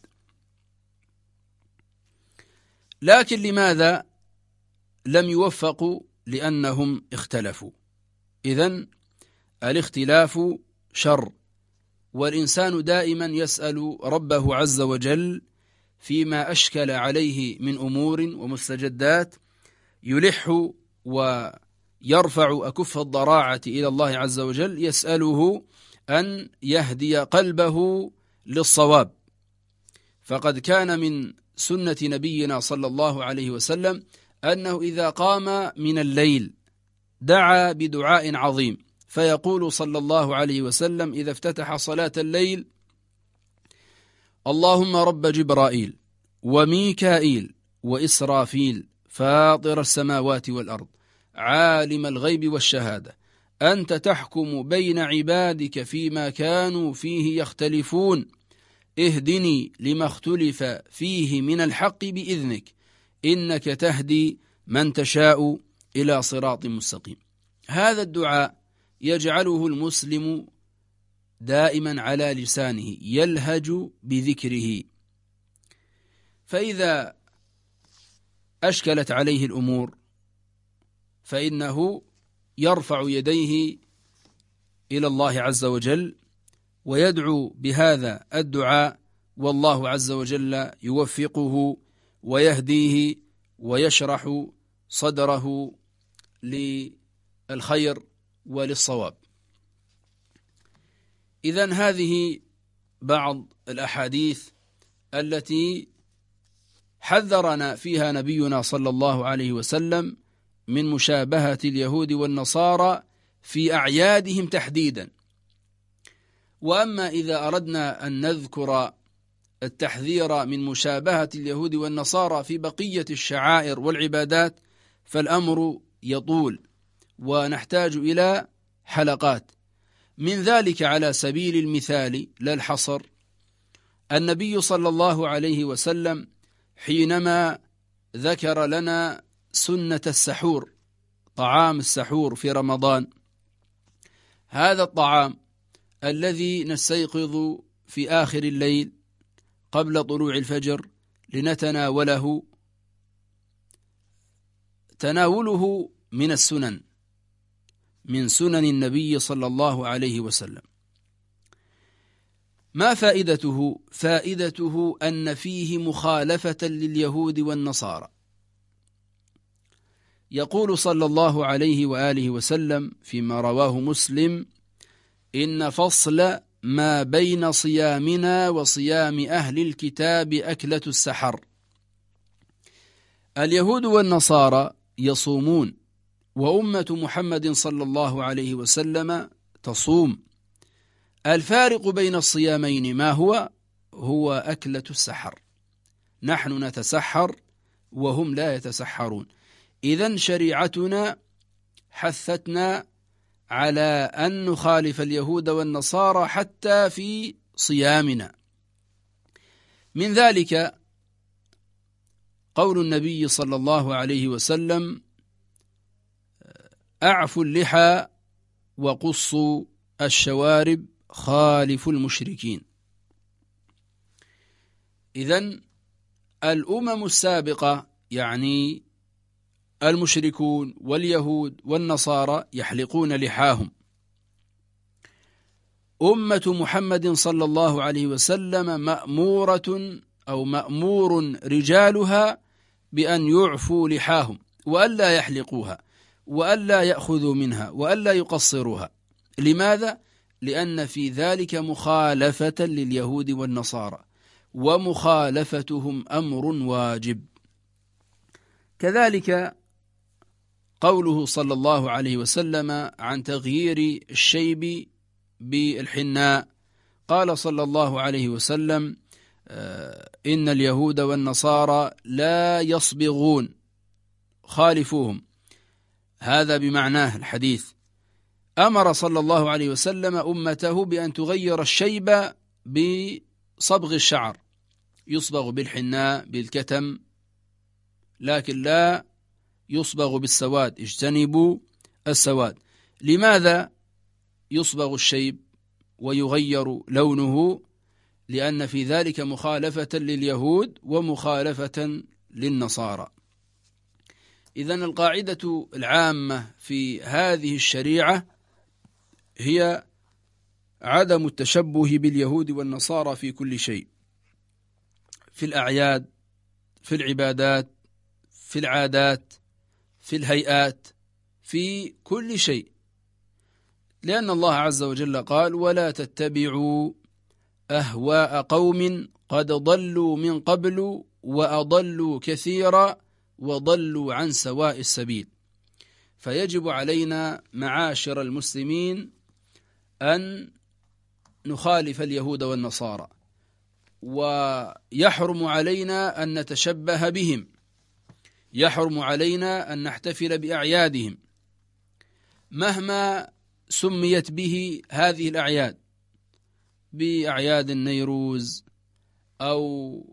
لكن لماذا لم يوفقوا؟ لأنهم اختلفوا. إذن الاختلاف شر، والإنسان دائما يسأل ربه عز وجل فيما أشكل عليه من أمور ومستجدات، يلح ويرفع أكف الضراعة إلى الله عز وجل، يسأله أن يهدي قلبه للصواب. فقد كان من سنة نبينا صلى الله عليه وسلم أنه إذا قام من الليل دعا بدعاء عظيم، فيقول صلى الله عليه وسلم إذا افتتح صلاة الليل: اللهم رب جبرائيل وميكائيل وإسرافيل فاطر السماوات والأرض عالم الغيب والشهادة أنت تحكم بين عبادك فيما كانوا فيه يختلفون اهدني لما اختلف فيه من الحق بإذنك إنك تهدي من تشاء إلى صراط مستقيم. هذا الدعاء يجعله المسلم دائما على لسانه يلهج بذكره، فإذا أشكلت عليه الأمور فإنه يرفع يديه إلى الله عز وجل ويدعو بهذا الدعاء، والله عز وجل يوفقه ويهديه ويشرح صدره للخير وللصواب. إذن هذه بعض الأحاديث التي حذرنا فيها نبينا صلى الله عليه وسلم من مشابهة اليهود والنصارى في أعيادهم تحديدا. وأما إذا أردنا أن نذكر التحذير من مشابهة اليهود والنصارى في بقية الشعائر والعبادات فالأمر يطول ونحتاج إلى حلقات. من ذلك على سبيل المثال لا الحصر النبي صلى الله عليه وسلم حينما ذكر لنا سنة السحور، طعام السحور في رمضان، هذا الطعام الذي نستيقظ في آخر الليل قبل طلوع الفجر لنتناوله، تناوله من السنن، من سنن النبي صلى الله عليه وسلم. ما فائدته؟ فائدته أن فيه مخالفة لليهود والنصارى. يقول صلى الله عليه وآله وسلم فيما رواه مسلم: إن فصل ما بين صيامنا وصيام أهل الكتاب أكلة السحر. اليهود والنصارى يصومون، وأمة محمد صلى الله عليه وسلم تصوم. الفارق بين الصيامين ما هو أكلة السحر. نحن نتسحر وهم لا يتسحرون. إذن شريعتنا حثتنا على أن نخالف اليهود والنصارى حتى في صيامنا. من ذلك قول النبي صلى الله عليه وسلم: أعفوا اللحى وقصوا الشوارب خالفوا المشركين. إذن الأمم السابقة يعني المشركون واليهود والنصارى يحلقون لحاهم. أمة محمد صلى الله عليه وسلم مأمور رجالها بأن يعفوا لحاهم وألا يحلقوها وألا يأخذوا منها وألا يقصروها. لماذا؟ لأن في ذلك مخالفة لليهود والنصارى، ومخالفتهم أمر واجب. كذلك قوله صلى الله عليه وسلم عن تغيير الشيب بالحناء، قال صلى الله عليه وسلم: إن اليهود والنصارى لا يصبغون خالفوهم. هذا بمعناه الحديث. أمر صلى الله عليه وسلم أمته بأن تغير الشيب بصبغ الشعر، يصبغ بالحناء بالكتم، لكن لا يصبغ بالسواد. اجتنبوا السواد. لماذا يصبغ الشيب ويغير لونه؟ لأن في ذلك مخالفة لليهود ومخالفة للنصارى. إذن القاعدة العامة في هذه الشريعة هي عدم التشبه باليهود والنصارى في كل شيء، في الأعياد، في العبادات، في العادات، في الهيئات، في كل شيء. لأن الله عز وجل قال: ولا تتبعوا أهواء قوم قد ضلوا من قبل وأضلوا كثيرا وضلوا عن سواء السبيل. فيجب علينا معاشر المسلمين أن نخالف اليهود والنصارى، ويحرم علينا أن نتشبه بهم، يحرم علينا أن نحتفل بأعيادهم مهما سميت به هذه الأعياد، بأعياد النيروز أو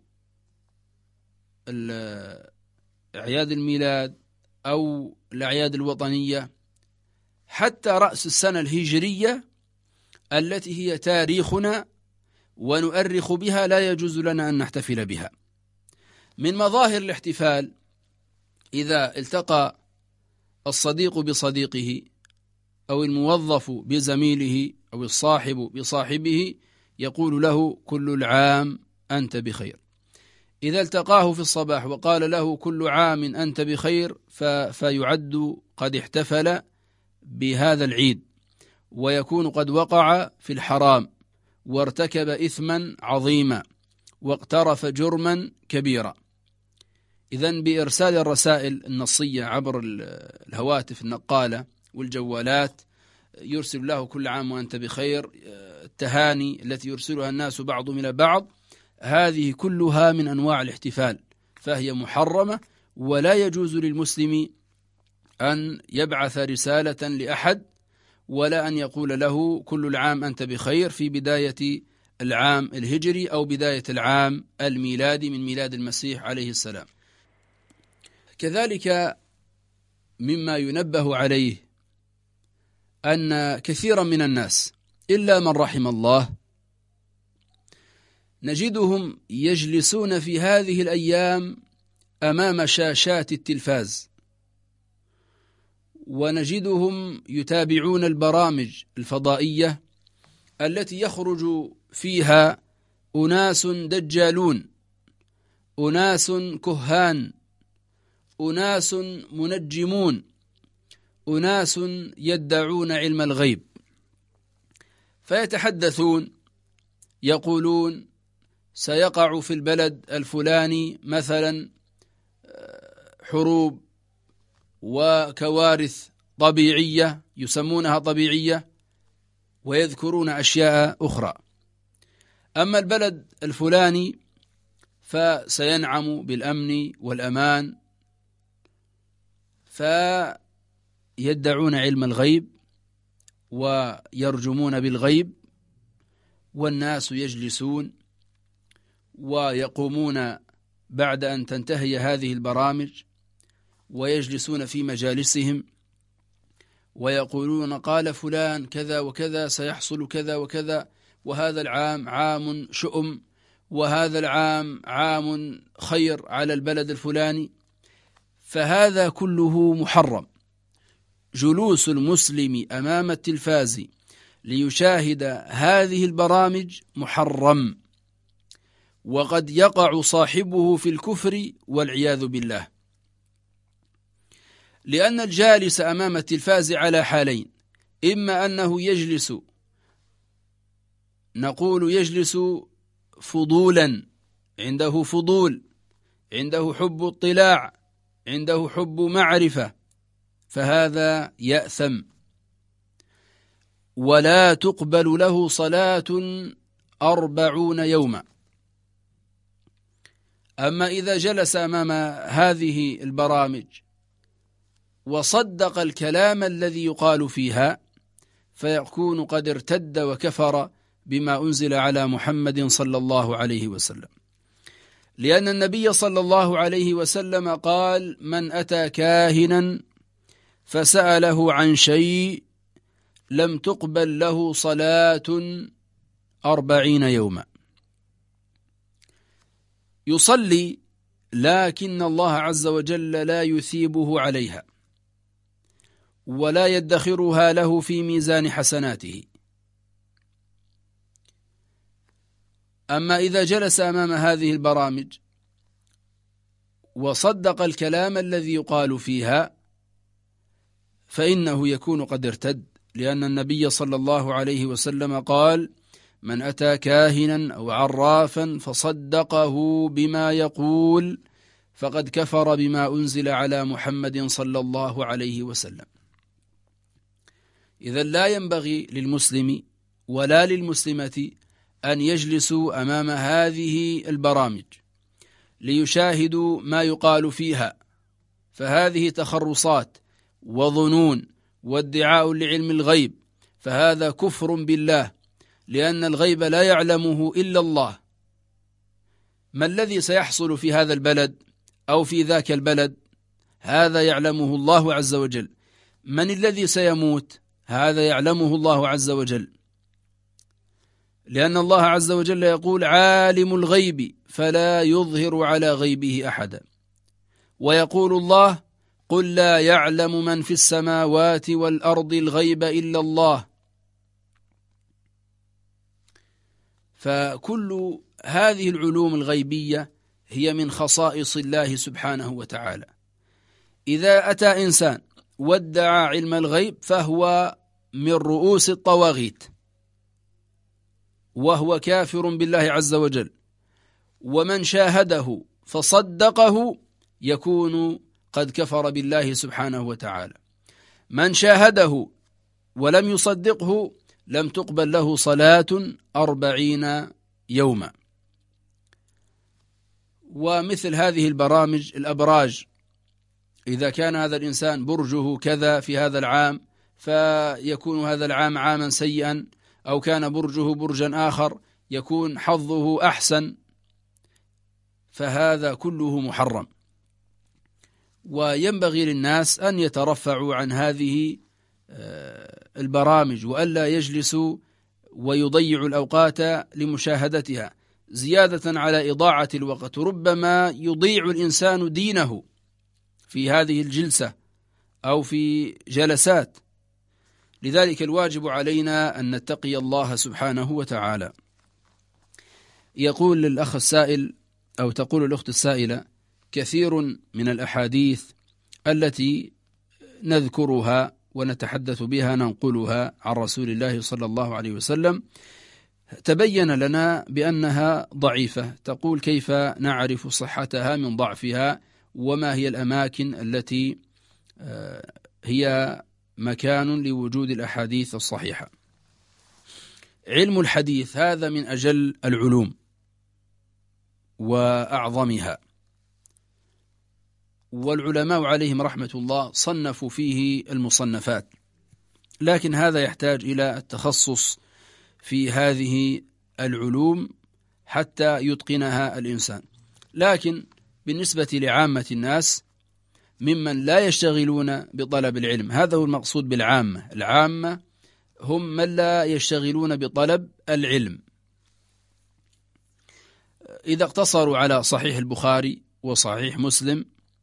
أعياد الميلاد أو الأعياد الوطنية، حتى رأس السنة الهجرية التي هي تاريخنا ونؤرخ بها لا يجوز لنا أن نحتفل بها. من مظاهر الاحتفال إذا التقى الصديق بصديقه أو الموظف بزميله أو الصاحب بصاحبه يقول له: كل العام أنت بخير. إذا التقاه في الصباح وقال له: كل عام أنت بخير، فيعد قد احتفل بهذا العيد، ويكون قد وقع في الحرام وارتكب إثما عظيما واقترف جرما كبيرا. إذن بإرسال الرسائل النصية عبر الهواتف النقالة والجوالات يرسل له كل عام وأنت بخير، التهاني التي يرسلها الناس بعضهم إلى بعض، هذه كلها من أنواع الاحتفال، فهي محرمة، ولا يجوز للمسلم أن يبعث رسالة لأحد ولا أن يقول له كل العام أنت بخير في بداية العام الهجري أو بداية العام الميلادي من ميلاد المسيح عليه السلام. كذلك مما ينبه عليه أن كثيرا من الناس إلا من رحم الله نجدهم يجلسون في هذه الأيام أمام شاشات التلفاز، ونجدهم يتابعون البرامج الفضائية التي يخرج فيها أناس دجالون، أناس كهان، أناس منجمون، أناس يدعون علم الغيب، فيتحدثون يقولون: سيقع في البلد الفلاني مثلا حروب وكوارث طبيعية يسمونها طبيعية، ويذكرون أشياء أخرى. أما البلد الفلاني فسينعم بالأمن والأمان، فيدعون علم الغيب ويرجمون بالغيب، والناس يجلسون ويقومون بعد أن تنتهي هذه البرامج ويجلسون في مجالسهم ويقولون قال فلان كذا وكذا، سيحصل كذا وكذا، وهذا العام عام شؤم، وهذا العام عام خير على البلد الفلاني. فهذا كله محرم. جلوس المسلم أمام التلفاز ليشاهد هذه البرامج محرم، وقد يقع صاحبه في الكفر والعياذ بالله، لأن الجالس أمام التلفاز على حالين: إما أنه يجلس، نقول يجلس فضولا، عنده فضول، عنده حب اطلاع، عنده حب معرفة، فهذا يأثم ولا تقبل له صلاة 40 يوما. أما إذا جلس أمام هذه البرامج وصدق الكلام الذي يقال فيها فيكون قد ارتد وكفر بما أنزل على محمد صلى الله عليه وسلم، لأن النبي صلى الله عليه وسلم قال: من أتى كاهنا فسأله عن شيء لم تقبل له صلاة 40 يوما. يصلي لكن الله عز وجل لا يثيبه عليها ولا يدخرها له في ميزان حسناته. أما إذا جلس أمام هذه البرامج وصدق الكلام الذي يقال فيها فإنه يكون قد ارتد، لأن النبي صلى الله عليه وسلم قال: من أتى كاهنا أو عرافا فصدقه بما يقول فقد كفر بما أنزل على محمد صلى الله عليه وسلم. إذا لا ينبغي للمسلم ولا للمسلمة أن يجلسوا أمام هذه البرامج ليشاهدوا ما يقال فيها، فهذه تخرصات وظنون وادعاء لعلم الغيب، فهذا كفر بالله، لأن الغيب لا يعلمه إلا الله. ما الذي سيحصل في هذا البلد أو في ذاك البلد هذا يعلمه الله عز وجل. من الذي سيموت هذا يعلمه الله عز وجل، لأن الله عز وجل يقول: عالم الغيب فلا يظهر على غيبه أحدا. ويقول الله: قل لا يعلم من في السماوات والأرض الغيب إلا الله. فكل هذه العلوم الغيبية هي من خصائص الله سبحانه وتعالى. إذا أتى إنسان وادعى علم الغيب فهو من رؤوس الطواغيت، وهو كافر بالله عز وجل. ومن شاهده فصدقه يكون قد كفر بالله سبحانه وتعالى. من شاهده ولم يصدقه لم تقبل له صلاة 40 يوما. ومثل هذه البرامج الأبراج، إذا كان هذا الإنسان برجه كذا في هذا العام فيكون هذا العام عاما سيئا، أو كان برجه برجا آخر يكون حظه أحسن، فهذا كله محرم. وينبغي للناس أن يترفعوا عن هذه البرامج وألا يجلسوا ويضيعوا الأوقات لمشاهدتها زيادة على إضاعة الوقت. ربما يضيع الإنسان دينه في هذه الجلسة أو في جلسات. لذلك الواجب علينا أن نتقي الله سبحانه وتعالى. يقول الأخ السائل أو تقول الأخت السائلة: كثير من الأحاديث التي نذكرها ونتحدث بها ننقلها عن رسول الله صلى الله عليه وسلم تبين لنا بأنها ضعيفة. تقول: كيف نعرف صحتها من ضعفها وما هي الأماكن التي هي مكان لوجود الأحاديث الصحيحة. علم الحديث هذا من أجل العلوم وأعظمها، والعلماء عليهم رحمة الله صنفوا فيه المصنفات، لكن هذا يحتاج إلى التخصص في هذه العلوم حتى يتقنها الإنسان. لكن بالنسبة لعامة الناس ممن لا يشتغلون بطلب العلم، هذا هو المقصود بالعامة. العامة هم من لا يشتغلون بطلب العلم. إذا اقتصروا على صحيح البخاري وصحيح مسلم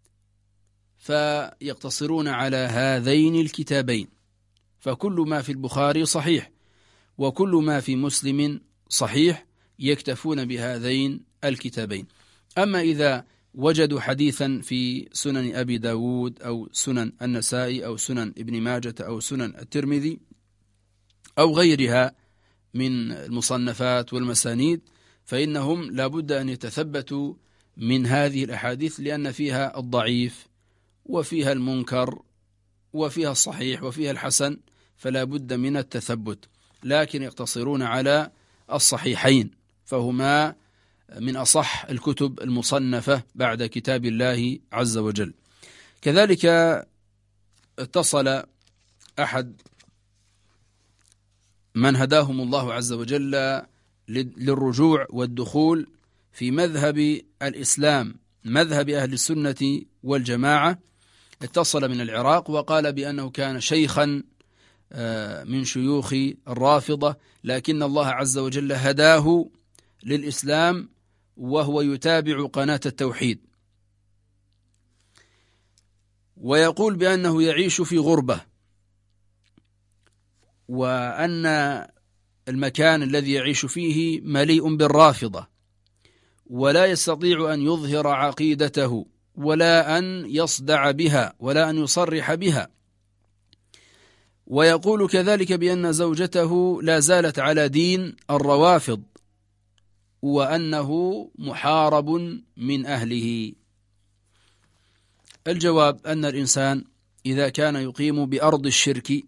فيقتصرون على هذين الكتابين، فكل ما في البخاري صحيح وكل ما في مسلم صحيح، يكتفون بهذين الكتابين. أما إذا وجدوا حديثا في سنن أبي داود أو سنن النسائي أو سنن ابن ماجة أو سنن الترمذي أو غيرها من المصنفات والمسانيد، فإنهم لابد أن يتثبتوا من هذه الأحاديث، لأن فيها الضعيف وفيها المنكر وفيها الصحيح وفيها الحسن، فلا بد من التثبت. لكن يقتصرون على الصحيحين، فهما من أصح الكتب المصنفة بعد كتاب الله عز وجل. كذلك اتصل أحد من هداهم الله عز وجل للرجوع والدخول في مذهب الإسلام، مذهب أهل السنة والجماعة، اتصل من العراق وقال بأنه كان شيخا من شيوخ الرافضة، لكن الله عز وجل هداه للإسلام وهو يتابع قناة التوحيد، ويقول بأنه يعيش في غربة، وأن المكان الذي يعيش فيه مليء بالرافضة، ولا يستطيع أن يظهر عقيدته ولا أن يصدع بها ولا أن يصرح بها. ويقول كذلك بأن زوجته لا زالت على دين الروافض، وأنه محارب من أهله. الجواب أن الإنسان إذا كان يقيم بأرض الشرك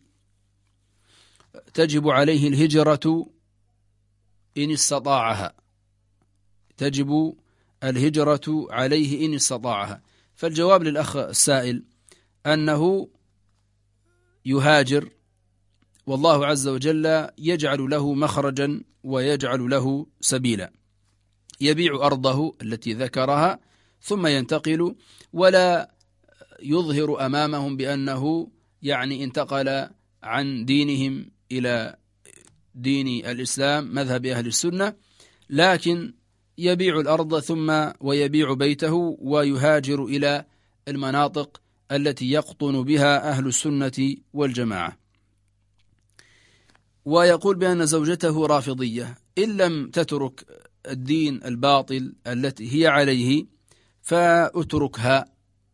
تجب عليه الهجرة إن استطاعها، تجب الهجرة عليه إن استطاعها. فالجواب للأخ السائل أنه يهاجر، والله عز وجل يجعل له مخرجا ويجعل له سبيلا، يبيع أرضه التي ذكرها ثم ينتقل، ولا يظهر أمامهم بأنه يعني انتقل عن دينهم إلى دين الإسلام مذهب أهل السنة، لكن يبيع الأرض ثم ويبيع بيته ويهاجر إلى المناطق التي يقطن بها أهل السنة والجماعة. ويقول بأن زوجته رافضية، إن لم تترك الدين الباطل التي هي عليه فأتركها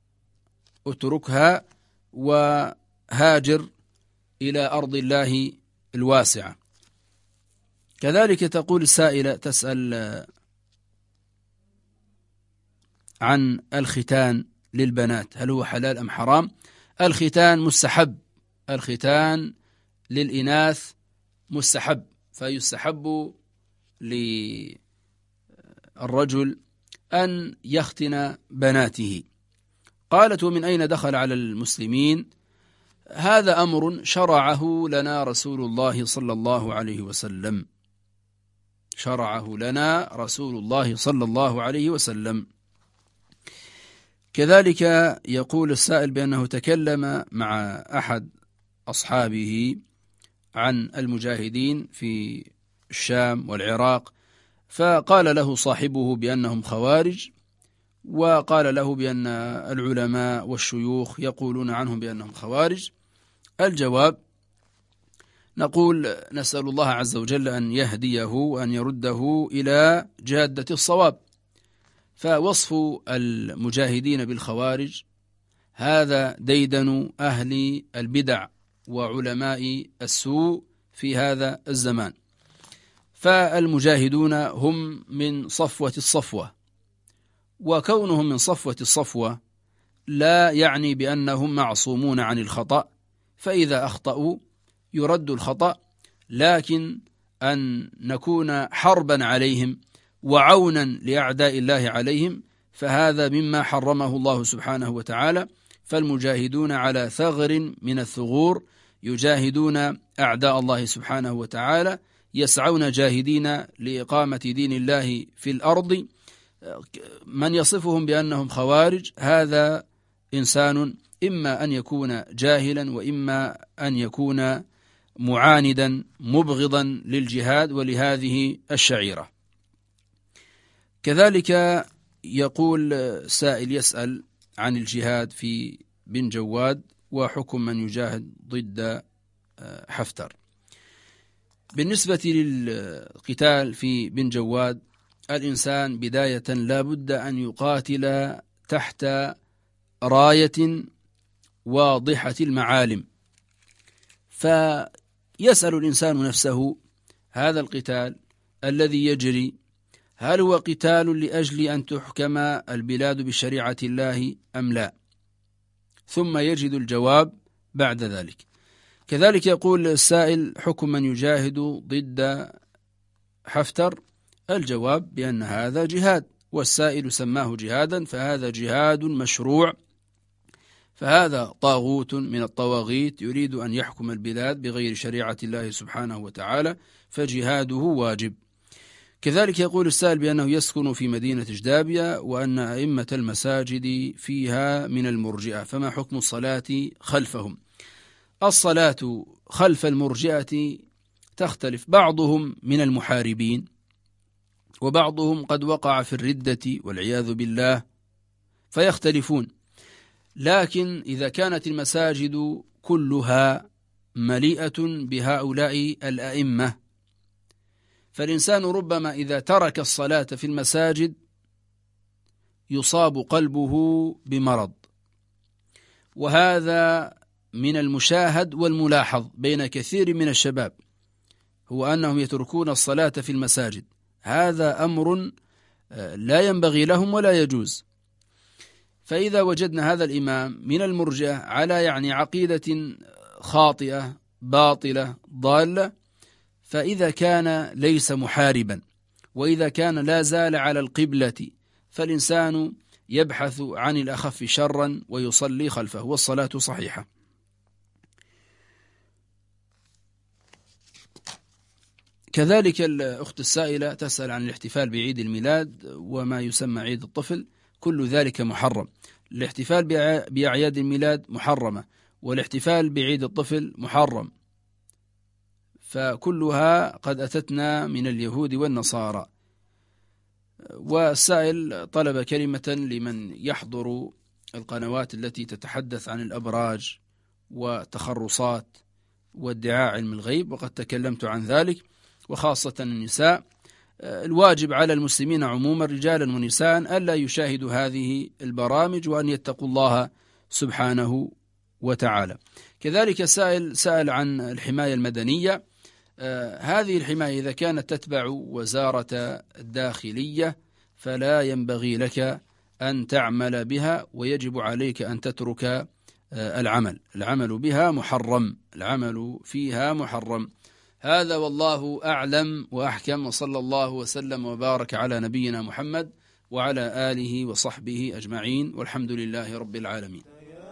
وهاجر إلى أرض الله الواسعة. كذلك تقول السائلة تسأل عن الختان للبنات، هل هو حلال أم حرام؟ الختان مستحب، الختان للإناث مستحب، فيستحب للرجل أن يختن بناته. قالت: ومن أين دخل على المسلمين؟ هذا أمر شرعه لنا رسول الله صلى الله عليه وسلم، شرعه لنا رسول الله صلى الله عليه وسلم. كذلك يقول السائل بأنه تكلم مع أحد أصحابه عن المجاهدين في الشام والعراق، فقال له صاحبه بأنهم خوارج، وقال له بأن العلماء والشيوخ يقولون عنهم بأنهم خوارج. الجواب: نقول نسأل الله عز وجل أن يهديه وأن يرده إلى جادة الصواب. فوصف المجاهدين بالخوارج هذا ديدن أهل البدع وعلماء السوء في هذا الزمان. فالمجاهدون هم من صفوة الصفوة، وكونهم من صفوة الصفوة لا يعني بأنهم معصومون عن الخطأ، فإذا أخطأوا يرد الخطأ، لكن أن نكون حربا عليهم وعونا لأعداء الله عليهم فهذا مما حرمه الله سبحانه وتعالى. فالمجاهدون على ثغر من الثغور يجاهدون أعداء الله سبحانه وتعالى، يسعون جاهدين لإقامة دين الله في الأرض. من يصفهم بأنهم خوارج هذا إنسان إما أن يكون جاهلا وإما أن يكون معاندا مبغضا للجهاد ولهذه الشعيرة. كذلك يقول سائل يسأل عن الجهاد في بن جواد وحكم من يجاهد ضد حفتر. بالنسبة للقتال في بن جواد الإنسان بداية لا بد أن يقاتل تحت راية واضحة المعالم، فيسأل الإنسان نفسه هذا القتال الذي يجري هل هو قتال لأجل أن تحكم البلاد بشريعة الله أم لا؟ ثم يجد الجواب بعد ذلك. كذلك يقول السائل حكم من يجاهد ضد حفتر، الجواب بأن هذا جهاد، والسائل سماه جهادا فهذا جهاد مشروع، فهذا طاغوت من الطواغيت يريد أن يحكم البلاد بغير شريعة الله سبحانه وتعالى، فجهاده واجب. كذلك يقول السائل بأنه يسكن في مدينة جدابية وأن أئمة المساجد فيها من المرجئة، فما حكم الصلاة خلفهم؟ الصلاة خلف المرجئة تختلف، بعضهم من المحاربين وبعضهم قد وقع في الردة والعياذ بالله فيختلفون، لكن إذا كانت المساجد كلها مليئة بهؤلاء الأئمة فالإنسان ربما إذا ترك الصلاة في المساجد يصاب قلبه بمرض، وهذا من المشاهد والملاحظ بين كثير من الشباب، هو أنهم يتركون الصلاة في المساجد، هذا أمر لا ينبغي لهم ولا يجوز. فإذا وجدنا هذا الإمام من المرجئة على عقيدة خاطئة باطلة ضالة، فإذا كان ليس محاربا وإذا كان لا زال على القبلة فالإنسان يبحث عن الأخف شرا ويصلي خلفه والصلاة صحيحة. كذلك الأخت السائلة تسأل عن الاحتفال بعيد الميلاد وما يسمى عيد الطفل، كل ذلك محرم. الاحتفال بأعياد الميلاد محرمة، والاحتفال بعيد الطفل محرم، فكلها قد أتتنا من اليهود والنصارى. والسائل طلب كلمة لمن يحضر القنوات التي تتحدث عن الأبراج وتخرصات وادعاء علم الغيب، وقد تكلمت عن ذلك، وخاصة النساء. الواجب على المسلمين عموما رجالا ونساء ألا يشاهدوا هذه البرامج وأن يتقوا الله سبحانه وتعالى. كذلك السائل سأل عن الحماية المدنية. هذه الحماية إذا كانت تتبع وزارة الداخلية فلا ينبغي لك أن تعمل بها، ويجب عليك أن تترك العمل بها محرم، العمل فيها محرم. هذا والله أعلم وأحكم، وصلى الله وسلم وبارك على نبينا محمد وعلى آله وصحبه أجمعين، والحمد لله رب العالمين.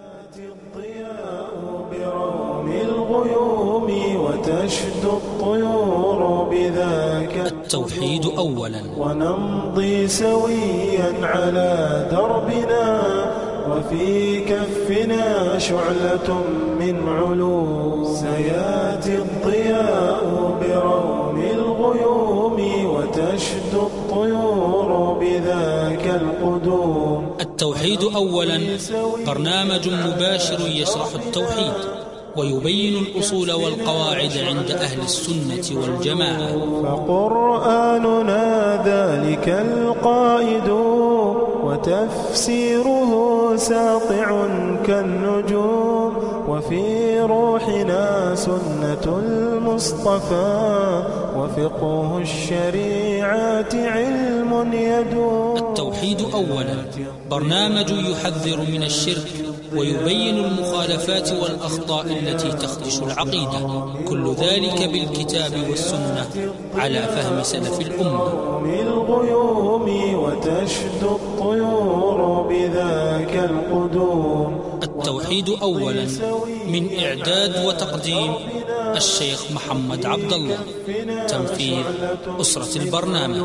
الغيوم وتشد الطيور بذاك التوحيد أولا، ونمضي سويا على دربنا وفي كفنا شعلة من علوم. سياتي الضياء بروم الغيوم وتشد الطيور بذاك القدوم. التوحيد أولا برنامج مباشر يشرح التوحيد ويبين الأصول والقواعد عند أهل السنة والجماعة. فقرآننا ذلك القائد وتفسيره ساطع كالنجوم، وفي روحنا سنة المصطفى وفقه الشريعة علم يدوم. التوحيد أولا برنامج يحذر من الشرك ويبين المخالفات والأخطاء التي تخدش العقيدة، كل ذلك بالكتاب والسنة على فهم سلف الأمة. الغيوم وتشدو الطيور بذاك القدوم. التوحيد أولا من إعداد وتقديم الشيخ محمد عبد الله، تنفيذ أسرة البرنامج.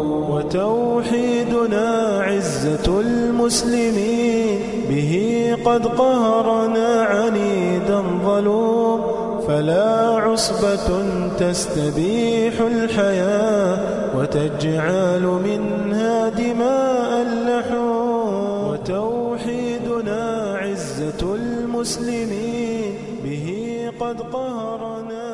وتوحيدنا عزة المسلمين، به قد قهرنا عنيدا ظلوم، فلا عصبة تستبيح الحياة وتجعل منها دماء اللحوم. وتوحيدنا عزة المسلمين، به قد قهرنا